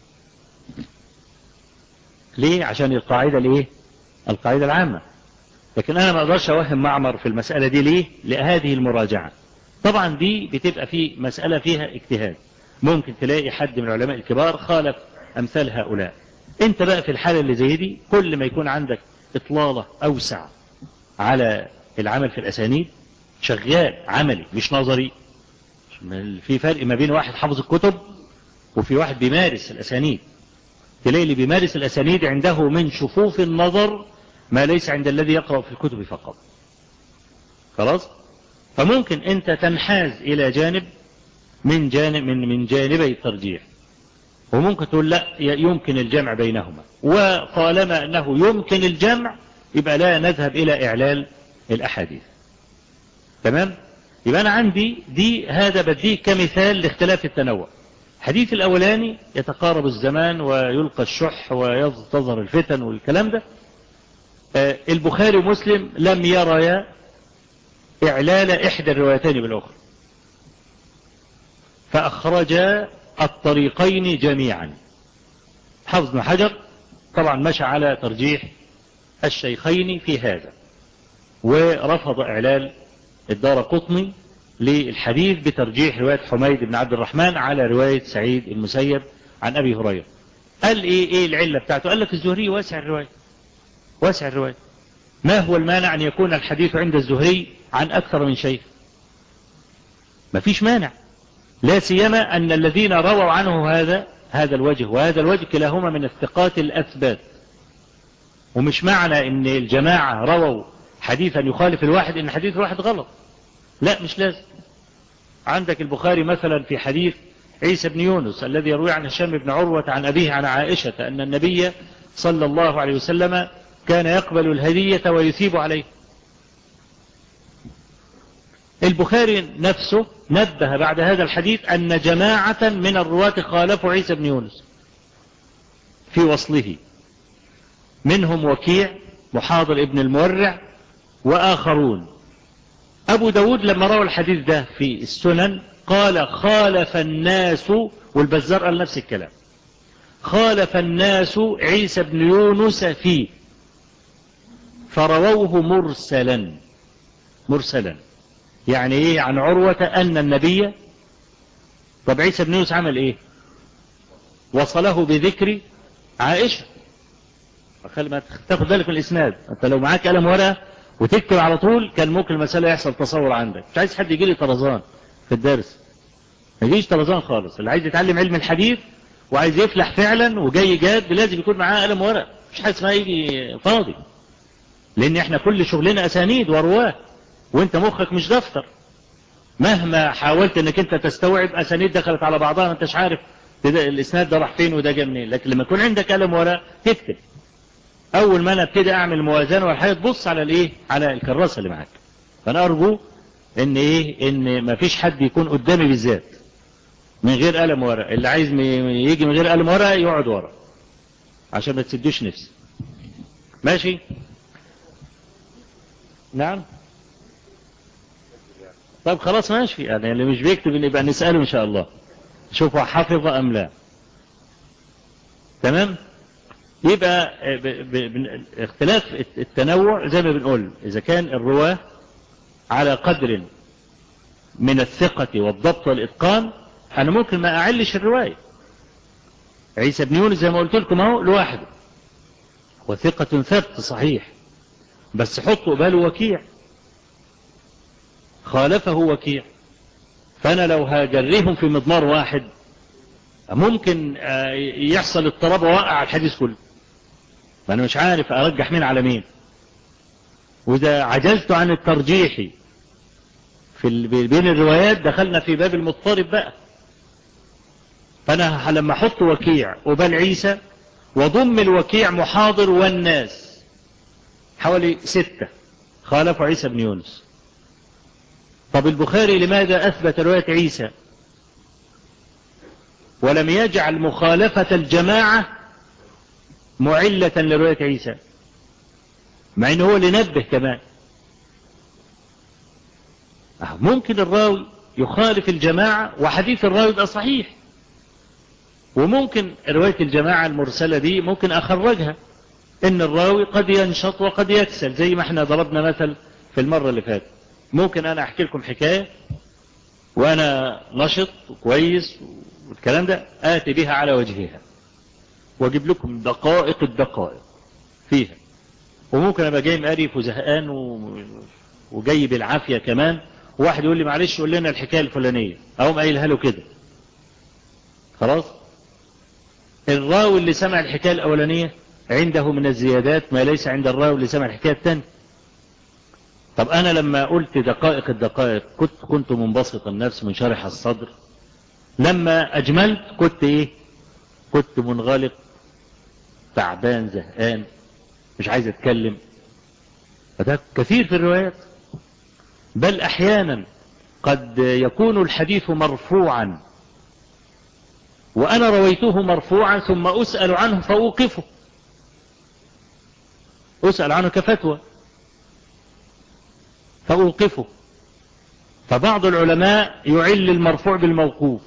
ليه؟ عشان القاعدة ليه؟ القاعدة العامة. لكن أنا ما أقدرش أوهم معمر في المسألة دي. ليه؟ لهذه المراجعة. طبعا دي بتبقى في مسألة فيها اجتهاد، ممكن تلاقي حد من العلماء الكبار خالف أمثال هؤلاء. انت بقى في الحالة اللي زي دي كل ما يكون عندك إطلالة أوسع على العمل في الأسانيد، شغال عملي مش نظري. في فرق ما بين واحد حافظ الكتب وفي واحد بيمارس الأسانيد. تلاقي اللي بيمارس الأسانيد عنده من شفوف النظر ما ليس عند الذي يقرأ في الكتب فقط. خلاص. فممكن انت تنحاز إلى جانب من جانبي الترجيح، وممكن تقول لا يمكن الجمع بينهما، وطالما أنه يمكن الجمع يبقى لا نذهب إلى إعلال الأحاديث. تمام. يبقى أنا عندي دي، هذا بديه كمثال لاختلاف التنوع. الحديث الأولاني يتقارب الزمان ويلقى الشح وتظهر الفتن والكلام ده. البخاري ومسلم لم يريا إعلال إحدى الروايتين بالأخرى، فأخرجا الطريقين جميعا. حافظ بن حجر طبعا مشى على ترجيح الشيخين في هذا، ورفض إعلال الدارقطني للحديث بترجيح رواية حميد بن عبد الرحمن على رواية سعيد المسيب عن أبي هريرة. قال إيه العلة بتاعته؟ قال لك الزهري واسع الرواية، واسع الرواية. ما هو المانع أن يكون الحديث عند الزهري عن أكثر من شيخ؟ ما فيش مانع، لا سيما أن الذين رووا عنه هذا الوجه وهذا الوجه كلاهما من الثقات الأثبات. ومش معنى أن الجماعة رووا حديثا يخالف الواحد أن حديث الواحد غلط، لا مش لازم. عندك البخاري مثلا في حديث عيسى بن يونس الذي يروي عن هشام بن عروة عن أبيه عن عائشة أن النبي صلى الله عليه وسلم كان يقبل الهدية ويثيب عليه. البخاري نفسه نبه بعد هذا الحديث أن جماعة من الرواة خالفوا عيسى بن يونس في وصله، منهم وكيع محاضر ابن المورع وآخرون. أبو داود لما روى الحديث ده في السنن قال خالف الناس، والبزار قال نفس الكلام، خالف الناس عيسى بن يونس فيه فرووه مرسلا. يعني ايه؟ عن عروة ان النبي. طب عيسى بن يونس عمل ايه؟ وصله بذكر عائشة. ما تاخد بالك من الاسناد، انت لو معاك قلم ورقة وتكتب على طول كان ممكن المسألة يحصل تصور عندك. مش عايز حد يجي لي طرزان في الدرس، ما يجيش طرزان خالص. اللي عايز يتعلم علم الحديث وعايز يفلح فعلا وجاي جاد لازم يكون معاه قلم ورقة، مش حاجة اسمها يجي فاضي، لان احنا كل شغلنا اسانيد ورواه، وانت مخك مش دفتر. مهما حاولت انك انت تستوعب اسانيد دخلت على بعضها ما انتش عارف الاسناد ده راح فين وده جه منين. لكن لما يكون عندك قلم ورقة تكتب. اول ما انا ابتدي اعمل موازنه ولا حاجه تبص على الايه؟ على الكراسه اللي معاك. فانا ارجو ان ايه؟ ان ما فيش حد يكون قدامي بالذات من غير قلم ورقه. اللي عايز يجي من غير قلم ورقه يقعد ورا عشان ما تسدوش نفسي. ماشي؟ نعم. طب خلاص ماشي، يعني اللي مش بيكتب يبقى نساله ان شاء الله شوفوا حفظ ام لا. تمام. يبقى اختلاف التنوع زي ما بنقول، اذا كان الرواه على قدر من الثقة والضبط والإتقان أنا ممكن ما أعلش الرواية. عيسى بن يونس زي ما قلت لكم اهو لوحده وثقة ثبت صحيح، بس حطوا قباله وكيع، خالفه وكيع. فأنا لو هجريهم في مضمار واحد ممكن يحصل اضطراب ووقع الحديث كله، ما أنا مش عارف أرجح مين على مين. وإذا عجزت عن الترجيح بين الروايات دخلنا في باب المضطرب بقى. فأنا لما أحط وكيع وبال عيسى وضم الوكيع محاضر والناس حوالي 6 خالفوا عيسى بن يونس. طب البخاري لماذا أثبت رواية عيسى ولم يجعل مخالفة الجماعة معلة لرواية عيسى، مع أنه هو اللي نبه كمان؟ ممكن الراوي يخالف الجماعة وحديث الراوي يبقى صحيح، وممكن رواية الجماعة المرسلة دي ممكن أخرجها، إن الراوي قد ينشط وقد يكسل، زي ما احنا ضربنا مثل في المرة اللي فاتت. ممكن أنا أحكي لكم حكاية وأنا نشط وكويس والكلام ده آتي بها على وجهها وأجيب لكم دقائق الدقائق فيها، وممكن أبقى جاي مقرف وزهقان وجاي بالعافية كمان، وواحد يقول لي معلش قول لنا الحكاية الفلانية أقوم قايلها له كده. خلاص الراوي اللي سمع الحكاية الأولانية عنده من الزيادات ما ليس عند الراوي اللي سمع الحكاية الثانية. طب أنا لما قلت دقائق الدقائق كنت منبسط النفس منشرح الصدر، لما أجملت كنت إيه؟ كنت منغلق تعبان زهقان مش عايز أتكلم. فده كثير في الروايات. بل أحيانا قد يكون الحديث مرفوعا وأنا رويته مرفوعا ثم أسأل عنه فأوقفه، أسأل عنه كفتوى فأوقفه. فبعض العلماء يعل المرفوع بالموقوف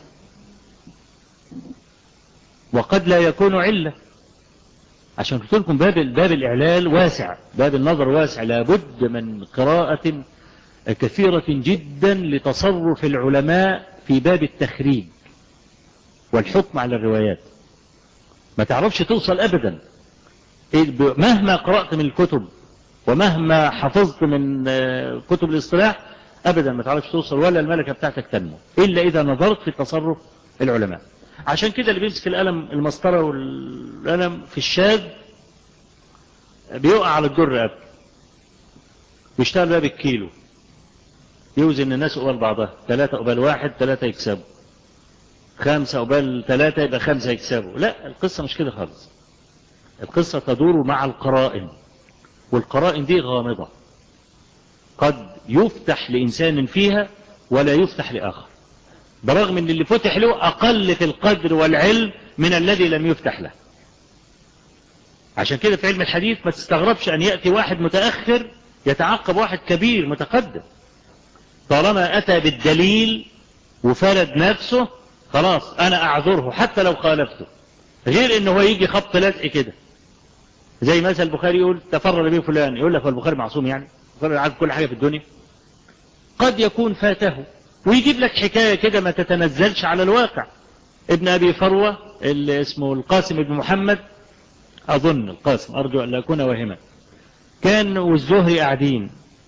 وقد لا يكون علة. عشان قلت لكم باب الإعلال واسع، باب النظر واسع، لابد من قراءة كثيرة جدا لتصرف العلماء في باب التخريج والحكم على الروايات. ما تعرفش توصل أبدا مهما قرأت من الكتب ومهما حفظت من كتب الاصطلاح، أبدا ما تعرفش توصل ولا الملكة بتاعتك تنمو إلا إذا نظرت في تصرف العلماء. عشان كده اللي بيمسك القلم المسطرة والقلم في الشاذ بيقع على الجر قبل، بيشتغل بقى بالكيلو، يوزن الناس قبال بعضها، 3 قبال 1 3 يكسبوا، 5 قبال 3 يبقى 5 يكسبوا. لا، القصة مش كده خالص. القصة تدور مع القرائن، والقرائن دي غامضة، قد يفتح لإنسان فيها ولا يفتح لآخر، برغم ان اللي فتح له أقل في القدر والعلم من الذي لم يفتح له. عشان كده في علم الحديث ما تستغربش أن يأتي واحد متأخر يتعقب واحد كبير متقدم، طالما أتى بالدليل وفرد نفسه خلاص أنا أعذره حتى لو خالفته، غير إنه هو يجي خبط لزق كده. زي مثلا البخاري يقول تفرد به فلان، يقول لك هو البخاري معصوم؟ يعني البخاري عارف كل حاجة في الدنيا؟ قد يكون فاته، ويجيب لك حكاية كده ما تتنزلش على الواقع. ابن أبي فروة اللي اسمه القاسم بن محمد، أظن القاسم، أرجو أن لا أكون واهما، كان والزهري قاعدين،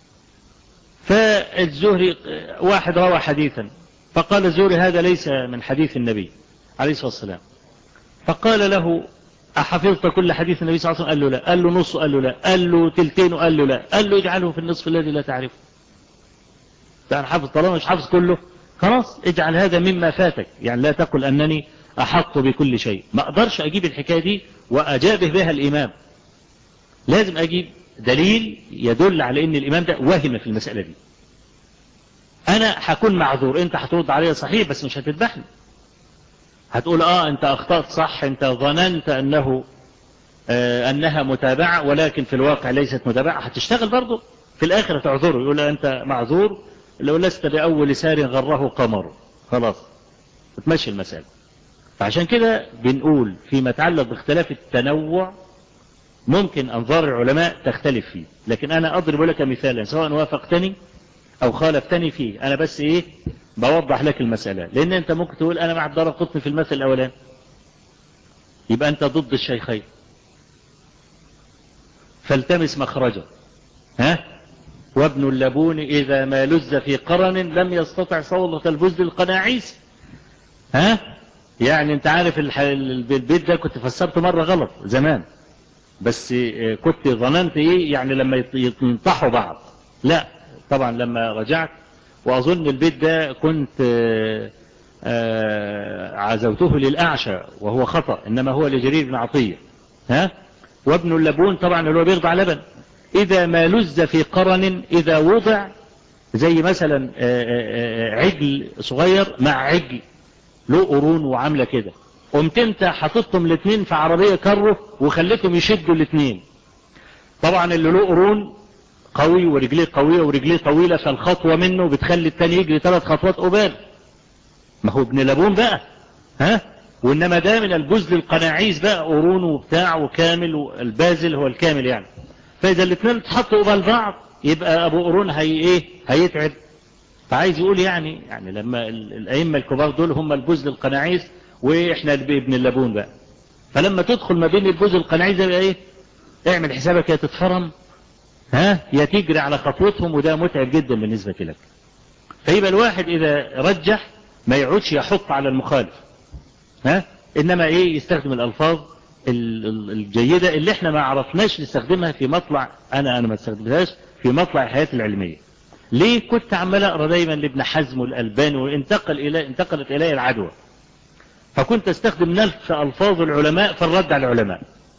فالزهري واحد روى حديثا، فقال الزهري هذا ليس من حديث النبي عليه الصلاة والسلام، فقال له أحفظت كل حديث النبي صلى الله عليه وسلم؟ قال له لا. قال له نص؟ قال له لا. قال له تلتين؟ قال له لا. قال له اجعله في النصف الذي لا تعرفه. يعني حافظ، طالما مش حافظ كله خلاص اجعل هذا مما فاتك، يعني لا تقل أنني أحط بكل شيء. ما أقدرش أجيب الحكاية دي وأجابه بها الإمام، لازم أجيب دليل يدل على أن الإمام ده وهم في المسألة دي. أنا هكون معذور، أنت هترد علي صحيح بس مش هتذبحني، هتقول أنت أخطأت صح، أنت ظننت أنها متابعة ولكن في الواقع ليست متابعة، هتشتغل برضه في الآخر تعذره، يقول أنت معذور لو لست بأول سار غره قمر، خلاص تمشي المسألة. فعشان كده بنقول فيما يتعلق باختلاف التنوع ممكن أنظار العلماء تختلف فيه، لكن أنا أضرب لك مثالا سواء وافقتني أو خالفتني فيه، أنا بس بوضح لك المسألة، لأن أنت ممكن تقول أنا مع الدارقطني في المثل الأولاني، يبقى أنت ضد الشيخين، فالتمس مخرجا. وابن اللبون إذا ما لز في قرن لم يستطع صولة البزد القناعيس. يعني أنت عارف البيت ده كنت فسرته مرة غلط زمان، بس كنت ظننت يعني لما ينطحوا بعض، لا طبعا لما رجعت وأظن البيت ده كنت عزوته للأعشى وهو خطأ، إنما هو لجرير بن عطية. وابن اللبون طبعا اللي هو بيرضع لبن، إذا ما لز في قرن، إذا وضع زي مثلا عجل صغير مع عجل له قرون وعاملة كده، قمت انت حطيتهم الاثنين في عربية كره وخليتهم يشدوا الاثنين، طبعا اللي له قرون قوي ورجليه قوية ورجليه طويلة، فالخطوة منه بتخلي التاني يجري 3 خطوات قبال، ما هو ابن لبون بقى. وإنما ده من البزل القناعيس بقى، قرون وبتاع وكامل، والبازل هو الكامل يعني. فإذا الاثنين اتحطوا قبال بعض يبقى أبو قرون هيتعب. فعايز يقول يعني لما الأئمة الكبار دول هم البزل القناعيس وإحنا ابن اللبون بقى، فلما تدخل ما بين البزل القناعيس يبقى اعمل حسابك يا تتفرم يا تجري على خطوتهم، وده متعب جدا بالنسبة لك. فيبقى الواحد إذا رجح ما يعودش يحط على المخالف، إنما يستخدم الألفاظ الجيدة اللي احنا ما عرفناش نستخدمها في مطلع، أنا ما استخدمتهاش في مطلع الحياة العلمية. ليه؟ كنت عمال أقرأ دايما لابن حزم والألباني، وانتقلت إلي العدوى، فكنت استخدم نفس ألفاظ العلماء في الرد على العلماء،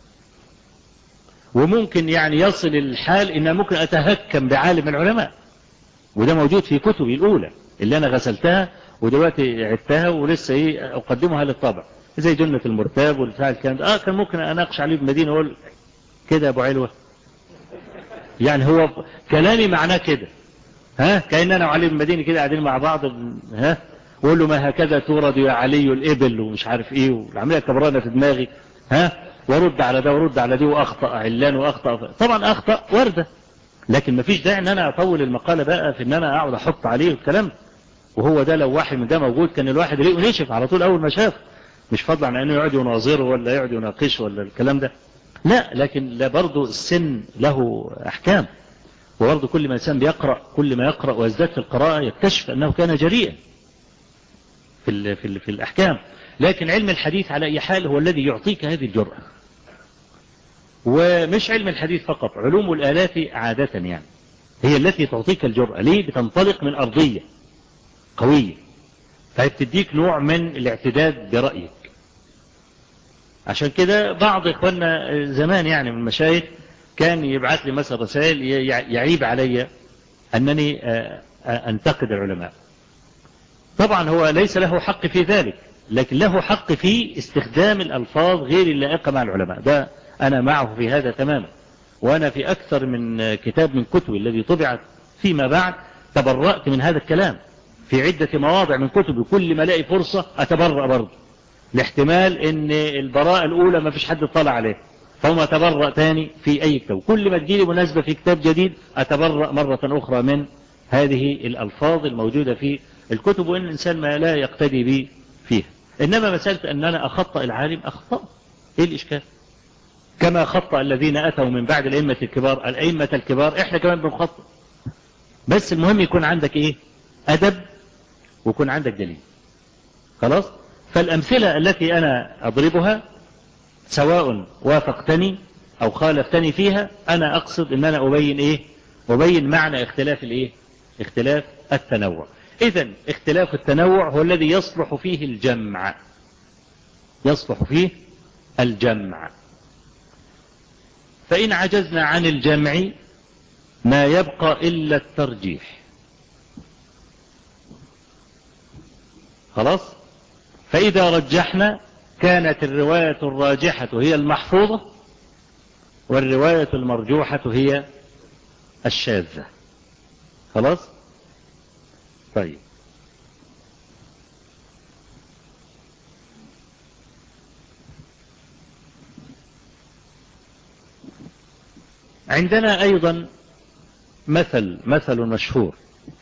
وممكن يعني يصل الحال إن ممكن أتهكم بعالم العلماء، وده موجود في كتبي الأولى اللي أنا غسلتها ودلوقتي عدتها ولسه أقدمها للطبع، زي جنة المرتاب والبتاع الكلام ده. كان ممكن أناقش عليه بمدينة أقول كده يا أبو علوة، يعني هو كلامي معناه كده، كأن أنا وعلي بن كده قاعدين مع بعض، وأقول له ما هكذا تورد يا علي الإبل ومش عارف والعملية كبرانة في دماغي، ورد على ده ورد على دي، وأخطأ علان وأخطأ، طبعا أخطأ وردة، لكن مفيش داعي ان انا اطول المقالة بقى في ان انا اقعد احط عليه الكلام. وهو ده لو واحد من ده موجود كان الواحد ريقه نشف على طول اول ما شاف، مش فضلا عن انه يقعد يناظره ولا يقعد يناقشه ولا الكلام ده، لا، لكن لا، برضه السن له احكام، وبرضه كل ما الانسان بيقرأ كل ما يقرأ ويزداد في القراءة يكتشف انه كان جريئا في الاحكام. لكن علم الحديث على اي حال هو الذي يعطيك هذه الجرأة، ومش علم الحديث فقط، علوم الآلات عادة يعني هي التي تعطيك الجرأة. ليه؟ بتنطلق من أرضية قوية، فبتديك نوع من الاعتداد برأيك. عشان كده بعض إخواننا زمان يعني من المشايخ كان يبعث لي مثلا رسائل يعيب علي أنني أنتقد العلماء. طبعا هو ليس له حق في ذلك، لكن له حق في استخدام الألفاظ غير اللائقة مع العلماء، ده أنا معه في هذا تماما. وأنا في أكثر من كتاب من كتبي الذي طبعت فيما بعد تبرأت من هذا الكلام في عدة مواضع من كتبي، كل ما الاقي فرصة أتبرأ برضه، لاحتمال ان البراءة الأولى ما فيش حد اطلع عليه، فهم أتبرأ تاني في أي كتاب، كل ما تجيلي مناسبة في كتاب جديد أتبرأ مرة أخرى من هذه الألفاظ الموجودة في الكتب، وإن الإنسان ما لا يقتدي به فيها. إنما مسألة أن أنا أخطأ العالم أخطأ، إيه الإشكال؟ كما خطأ الذين أتوا من بعد الأئمة الكبار، الأئمة الكبار إحنا كمان بنخطأ. بس المهم يكون عندك إيه؟ أدب، ويكون عندك دليل. خلاص؟ فالأمثلة التي أنا أضربها سواء وافقتني أو خالفتني فيها، أنا أقصد أن أنا أبين إيه؟ أبين معنى اختلاف الإيه؟ اختلاف التنوع. إذن اختلاف التنوع هو الذي يصلح فيه الجمع، يصلح فيه الجمع. فإن عجزنا عن الجمع ما يبقى إلا الترجيح. خلاص؟ فإذا رجحنا كانت الرواية الراجحة هي المحفوظة، والرواية المرجوحة هي الشاذة. خلاص؟ طيب، عندنا أيضا مثل مشهور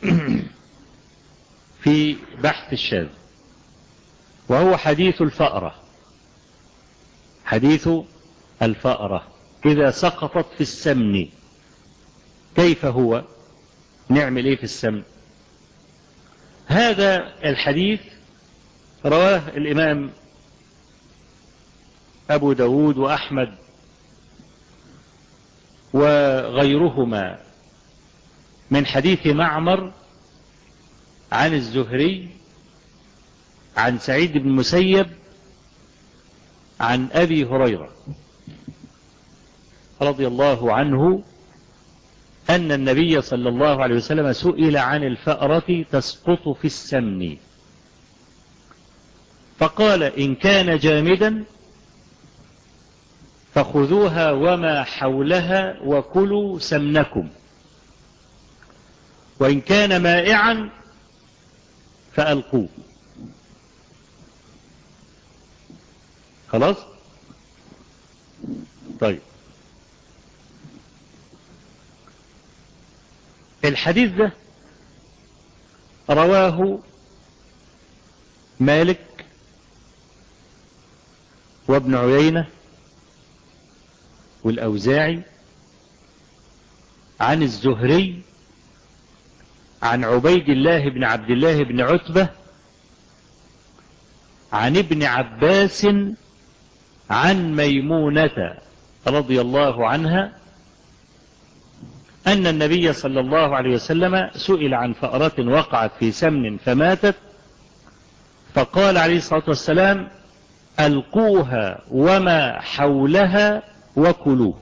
في بحث الشاذ، وهو حديث الفأرة. حديث الفأرة إذا سقطت في السمن كيف هو؟ نعمل إيه في السمن؟ هذا الحديث رواه الإمام أبو داود وأحمد وغيرهما من حديث معمر عن الزهري عن سعيد بن المسيب عن أبي هريرة رضي الله عنه أن النبي صلى الله عليه وسلم سئل عن الفأرة تسقط في السمن، فقال: إن كان جامدا فخذوها وما حولها وكلوا سمنكم، وإن كان مائعا فألقوه. خلاص؟ طيب، الحديث ده رواه مالك وابن عيينة والأوزاعي عن الزهري عن عبيد الله بن عبد الله بن عتبة عن ابن عباس عن ميمونة رضي الله عنها أن النبي صلى الله عليه وسلم سئل عن فأرة وقعت في سمن فماتت، فقال عليه الصلاة والسلام: ألقوها وما حولها وكلوه.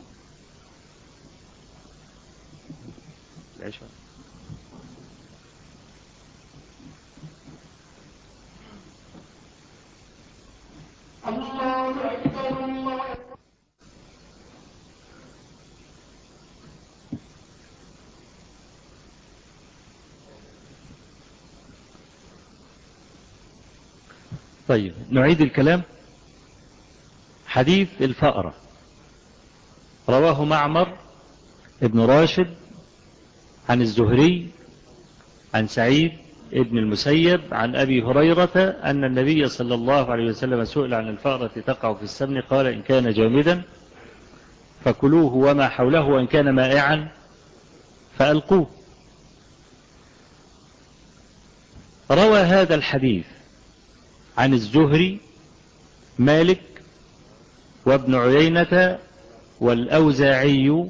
الله أكبر الله. طيب، نعيد الكلام. حديث الفأرة رواه معمر ابن راشد عن الزهري عن سعيد ابن المسيب عن أبي هريرة أن النبي صلى الله عليه وسلم سئل عن الفأرة تقع في السمن، قال: إن كان جامدا فكلوه وما حوله، وإن كان مائعا فألقوه. روى هذا الحديث عن الزهري مالك وابن عيينة والأوزاعي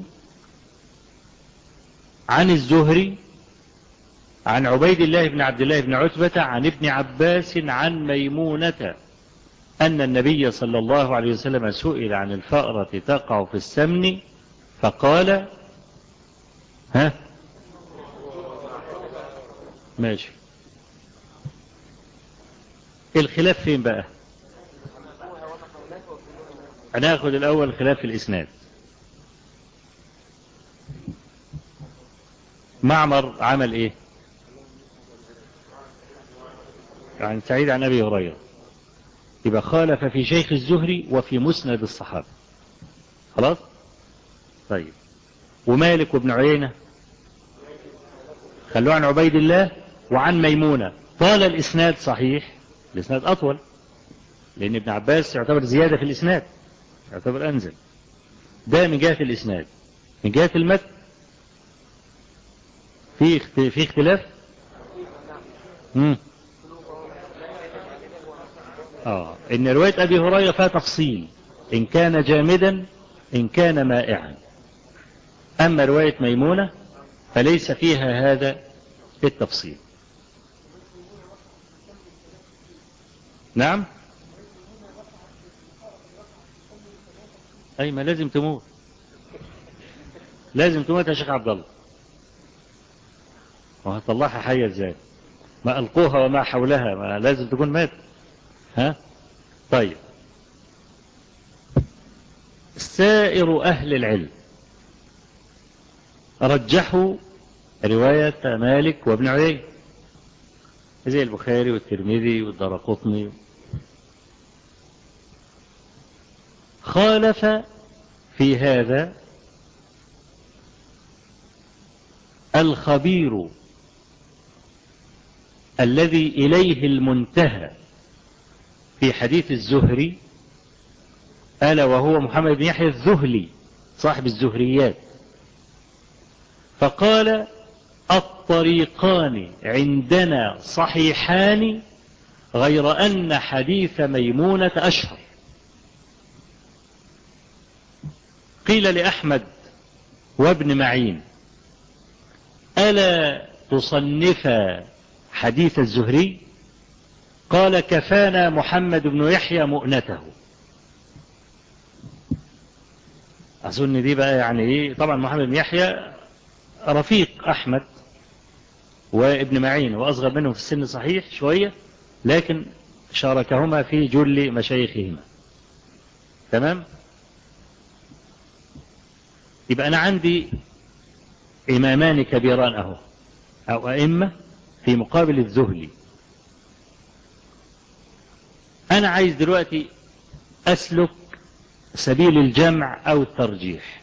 عن الزهري عن عبيد الله بن عبد الله بن عتبة عن ابن عباس عن ميمونة أن النبي صلى الله عليه وسلم سئل عن الفأرة تقع في السمن، فقال: ماشي. الخلاف فين بقى؟ هناخد الأول خلاف الإسناد. معمر عمل إيه؟ عن سعيد عن أبي هريرة، يبقى خالف في شيخ الزهري وفي مسند الصحابة. خلاص؟ طيب، ومالك وابن عيينة خلوه عن عبيد الله وعن ميمونة. طال الإسناد صحيح، الإسناد أطول، لأن ابن عباس يعتبر زيادة في الإسناد، يعتبر أنزل. ده من جهة الإسناد. من جهة المتن في اختلاف. إن رواية أبي هريرة فيها تفصيل، إن كان جامدا إن كان مائعا. أما رواية ميمونة فليس فيها هذا التفصيل. نعم. أي ما لازم تموت، لازم تموت يا شيخ عبد الله، وهتطلعها حية ازاي؟ ما ألقوها وما حولها، ما لازم تكون مات. ها طيب. سائر أهل العلم رجحوا رواية مالك وابن عيينة زي البخاري والترمذي والدارقطني. خالف في هذا الخبير الذي إليه المنتهى في حديث الزهري، ألا وهو محمد بن يحيى الذهلي صاحب الزهريات، فقال الطريقان عندنا صحيحان غير أن حديث ميمونة أشهر. قيل لأحمد وابن معين ألا تصنف حديث الزهري؟ قال كفانا محمد بن يحيى مؤنته. أظن دي بقى يعني إيه؟ طبعا محمد بن يحيى رفيق أحمد وابن معين وأصغر منهم في السن صحيح شوية، لكن شاركهما في جل مشايخهما. تمام. يبقى أنا عندي إمامان كبيران أهو، أو أئمة في مقابل الذهلي. أنا عايز دلوقتي أسلك سبيل الجمع أو الترجيح.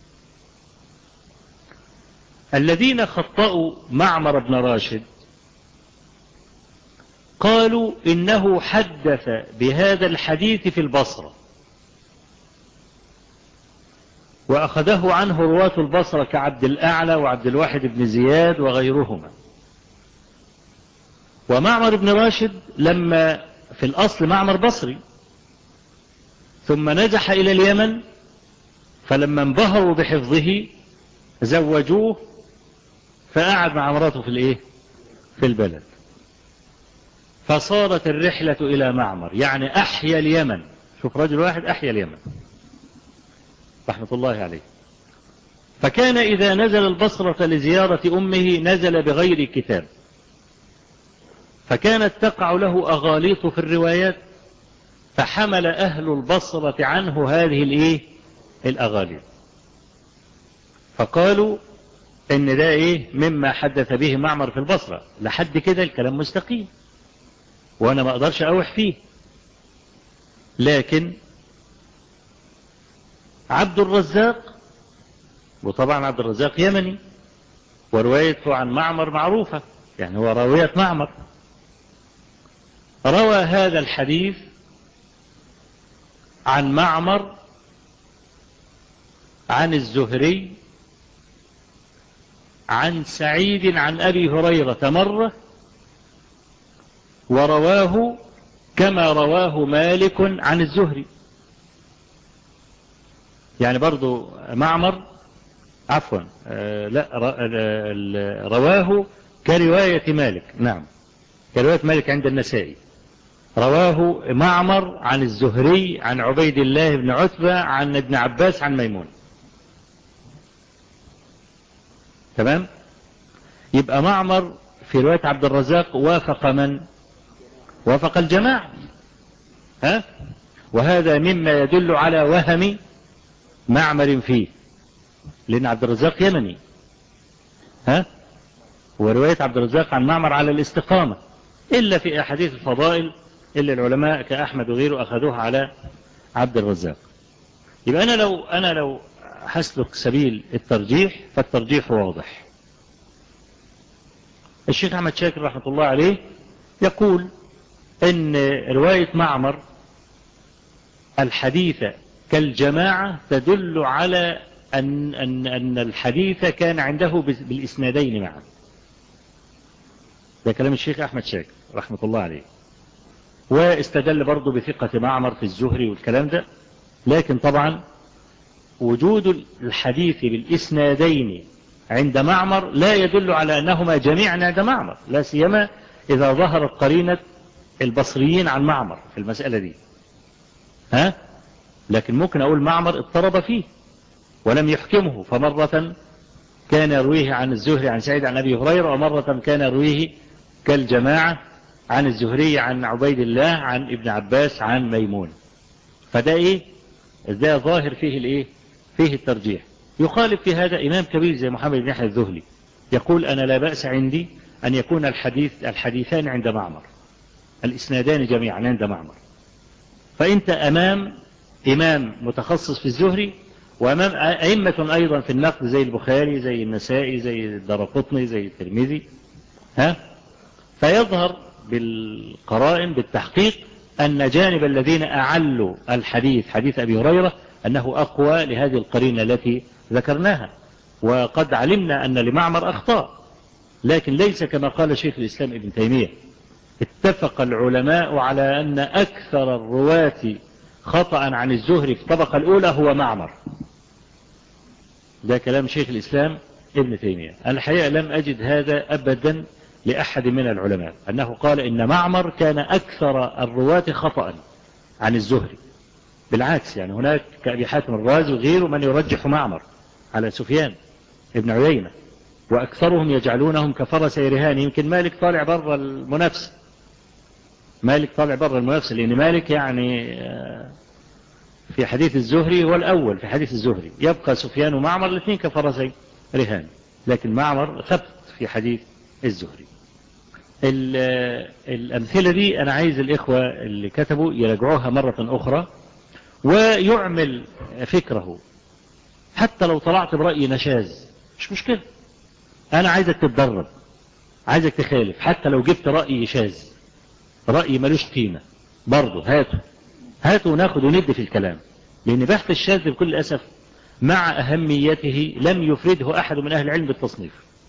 الذين خطأوا معمر بن راشد قالوا إنه حدث بهذا الحديث في البصرة، وأخذه عنه رواة البصرة كعبد الأعلى وعبد الواحد بن زياد وغيرهما. ومعمر بن راشد لما في الأصل معمر بصري ثم نزح إلى اليمن، فلما انبهروا بحفظه زوجوه فقعد مع مراته في الايه؟ في البلد. فصارت الرحلة إلى معمر، يعني أحيا اليمن. شوف رجل واحد أحيا اليمن رحمة الله عليه. فكان إذا نزل البصرة لزيارة أمه نزل بغير كتاب، فكانت تقع له أغاليط في الروايات، فحمل أهل البصرة عنه هذه الايه؟ الأغاليط، فقالوا ان ده ايه؟ مما حدث به معمر في البصرة. لحد كده الكلام مستقيم وانا ما اقدرش اوح فيه. لكن عبد الرزاق، وطبعا عبد الرزاق يمني وروايته عن معمر معروفة، يعني هو راوية معمر، روى هذا الحديث عن معمر عن الزهري عن سعيد عن أبي هريرة مرة، ورواه كما رواه مالك عن الزهري. يعني برضو معمر عفوا لا رواه كرواية مالك. نعم كرواية مالك عند النسائي. رواه معمر عن الزهري عن عبيد الله بن عتبة عن ابن عباس عن ميمون. تمام. يبقى معمر في رواية عبد الرزاق وافق من؟ وافق الجماعة. ها؟ وهذا مما يدل على وهم معمر فيه، لأن عبد الرزاق يمني. ها؟ ورواية عبد الرزاق عن معمر على الاستقامة، إلا في أحاديث الفضائل إلا العلماء كأحمد وغيره أخذوها على عبد الرزاق. يبقى أنا لو هسلك سبيل الترجيح، فالترجيح واضح. الشيخ أحمد شاكر رحمة الله عليه يقول إن رواية معمر الحديث كالجماعة تدل على أن الحديث كان عنده بالإسنادين معا. ده كلام الشيخ أحمد شاكر رحمة الله عليه، واستدل برضه بثقة معمر في الزهري والكلام ده. لكن طبعا وجود الحديث بالإسنادين عند معمر لا يدل على أنهما جميعا عند معمر، لا سيما إذا ظهرت قرينة البصريين عن معمر في المسألة دي. لكن ممكن أقول معمر اضطرب فيه ولم يحكمه، فمرة كان يرويه عن الزهري عن سعيد عن أبي هريرة، ومرة كان يرويه كالجماعة عن الزهري عن عبيد الله عن ابن عباس عن ميمون. فده ده ظاهر فيه فيه الترجيح. يخالف في هذا إمام كبير زي محمد بن يحيى الذهلي، يقول أنا لا بأس عندي أن يكون الحديثان عند معمر، الإسنادان جميعا عند معمر. فأنت أمام إمام متخصص في الزهري، وأمام أئمة أيضا في النقد زي البخاري زي النسائي زي الدارقطني زي الترمذي. فيظهر بالقرائن بالتحقيق أن جانب الذين أعلوا الحديث حديث أبي هريرة أنه أقوى لهذه القرينة التي ذكرناها. وقد علمنا أن لمعمر أخطاء، لكن ليس كما قال شيخ الإسلام ابن تيمية. اتفق العلماء على أن أكثر الرواة خطأ عن الزهري في الطبقة الأولى هو معمر. ده كلام شيخ الإسلام ابن تيمية. الحقيقة لم أجد هذا أبدا لأحد من العلماء أنه قال إن معمر كان أكثر الرواة خطأ عن الزهري. بالعكس، يعني هناك كأبي حاتم الرازي وغيره من يرجح معمر على سفيان ابن عيينة، وأكثرهم يجعلونهم كفرسي رهان. يمكن مالك طالع بره المنافسة، مالك طالع بره المنافسة، لأن مالك يعني في حديث الزهري هو الأول في حديث الزهري، يبقى سفيان ومعمر الاثنين كفرسي رهان، لكن معمر ثبت في حديث الزهري. الأمثلة دي أنا عايز الإخوة اللي كتبوا يراجعوها مرة أخرى ويعمل فكره. حتى لو طلعت برأي نشاز مش مشكلة، أنا عايزك تتدرب، عايزك تخالف. حتى لو جبت رأي شاذ، رأي ملوش قيمة، برضه هاته وناخد وند في الكلام. لأن بحث الشاذ بكل أسف مع أهميته لم يفرده أحد من أهل العلم بالتصنيف.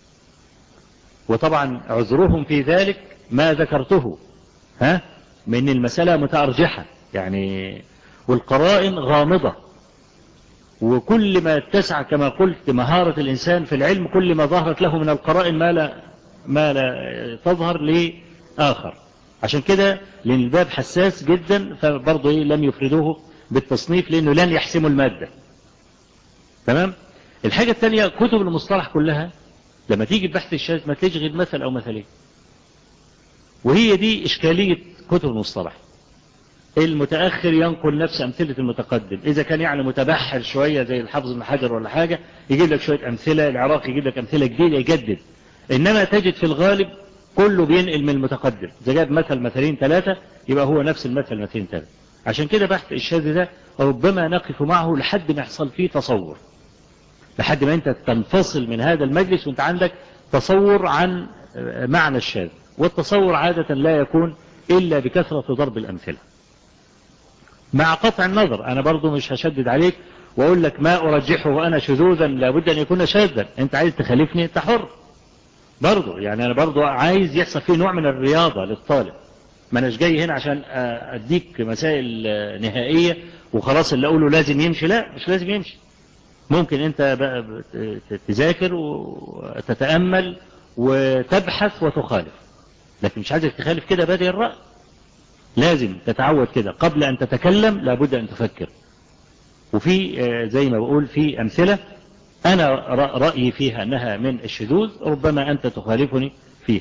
وطبعا عذرهم في ذلك ما ذكرته، من المسألة متأرجحة يعني، والقرائن غامضة. وكل ما اتسع كما قلت مهارة الإنسان في العلم كل ما ظهرت له من القرائن ما لا تظهر لآخر. عشان كده لأن الباب حساس جدا، فبرضه لم يفردوه بالتصنيف لأنه لن يحسموا المادة. تمام. الحاجة الثانية كتب المصطلح كلها لما تيجي بحث الشاذ ما تلاقيش غير مثل أو مثلين، وهي دي إشكالية كتب المصطلح. المتأخر ينقل نفس أمثلة المتقدم، إذا كان يعني متبحر شوية زي الحافظ بن حجر ولا حاجة يجيب لك شوية أمثلة، العراقي يجيب لك أمثلة جديدة يجدد. إنما تجد في الغالب كله بينقل من المتقدم، إذا جاب مثل مثلين ثلاثة يبقى هو نفس المثل مثلين ثلاثة. عشان كده بحث الشاذ ده ربما نقف معه لحد ما يحصل فيه تصور، لحد ما أنت تنفصل من هذا المجلس وأنت عندك تصور عن معنى الشاذ. والتصور عادة لا يكون إلا بكثرة ضرب الأمثلة، مع قطع النظر. أنا برضو مش هشدد عليك وأقول لك ما أرجحه وأنا شذوذا لابد أن يكون شاذا. أنت عايز تخالفني أنت حر برضو، يعني أنا برضو عايز يحصل فيه نوع من الرياضة للطالب. ما أناش جاي هنا عشان أديك مسائل نهائية وخلاص اللي أقوله لازم يمشي. لا، مش لازم يمشي. ممكن أنت بقى تذاكر وتتأمل وتبحث وتخالف، لكن مش عايزك تخالف كده بادئ الرأي. لازم تتعود كده، قبل أن تتكلم لابد أن تفكر. وفي زي ما بقول في أمثلة أنا رأيي فيها أنها من الشذوذ، ربما أنت تخالفني فيها.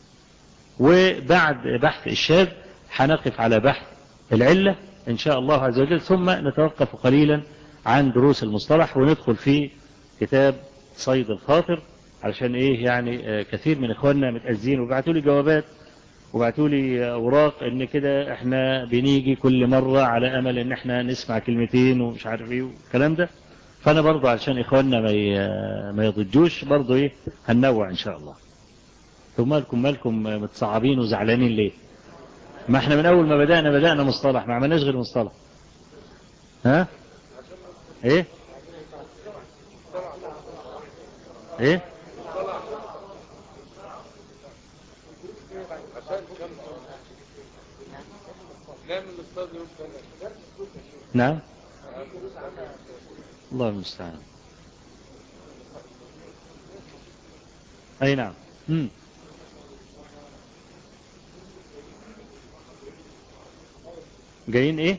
وبعد بحث الشاذ هنقف على بحث العلة إن شاء الله عز وجل، ثم نتوقف قليلا عن دروس المصطلح وندخل في كتاب صيد الخاطر. علشان يعني كثير من إخواننا متأذين وبعتوا لي جوابات وبعتوا لي أوراق إن كده إحنا بنيجي كل مرة على أمل إن إحنا نسمع كلمتين ومش عارف إيه والكلام ده. فأنا برضو علشان إخواننا ما يضجوش برضو هننوع إن شاء الله. ثم مالكم متصعبين وزعلانين ليه؟ ما احنا من اول ما بدأنا مصطلح، ما عملناش غير مصطلح. ها؟ ايه ايه نعم، الله المستعان. اي نعم. جايين ايه؟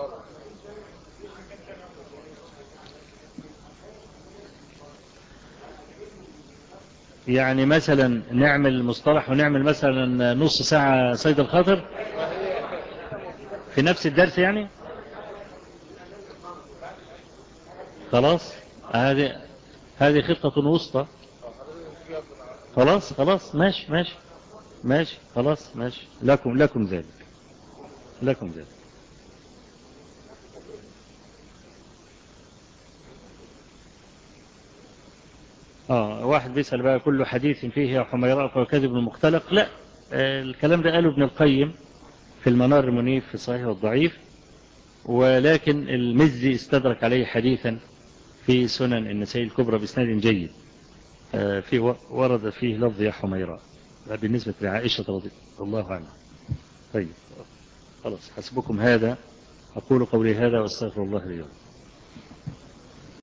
يعني مثلا نعمل مصطلح ونعمل مثلا نص ساعة صيد الخاطر في نفس الدرس يعني. خلاص، هذه خطة وسطى. خلاص ماشي خلاص ماشي، لكم ذلك، لكم ذلك. واحد بيسأل بقى كل حديث فيه حميراء فهو كذب مختلق. لا، الكلام ده قاله ابن القيم في المنار المنيف في الصحيح والضعيف، ولكن المزي استدرك عليه حديثا في سنن النسائي الكبرى بإسناد جيد، فيه ورد فيه لفظ يا حميراء بالنسبة لعائشة رضي الله عنها. طيب خلاص، حسبكم هذا. أقول قولي هذا واستغفر الله لي ولكم.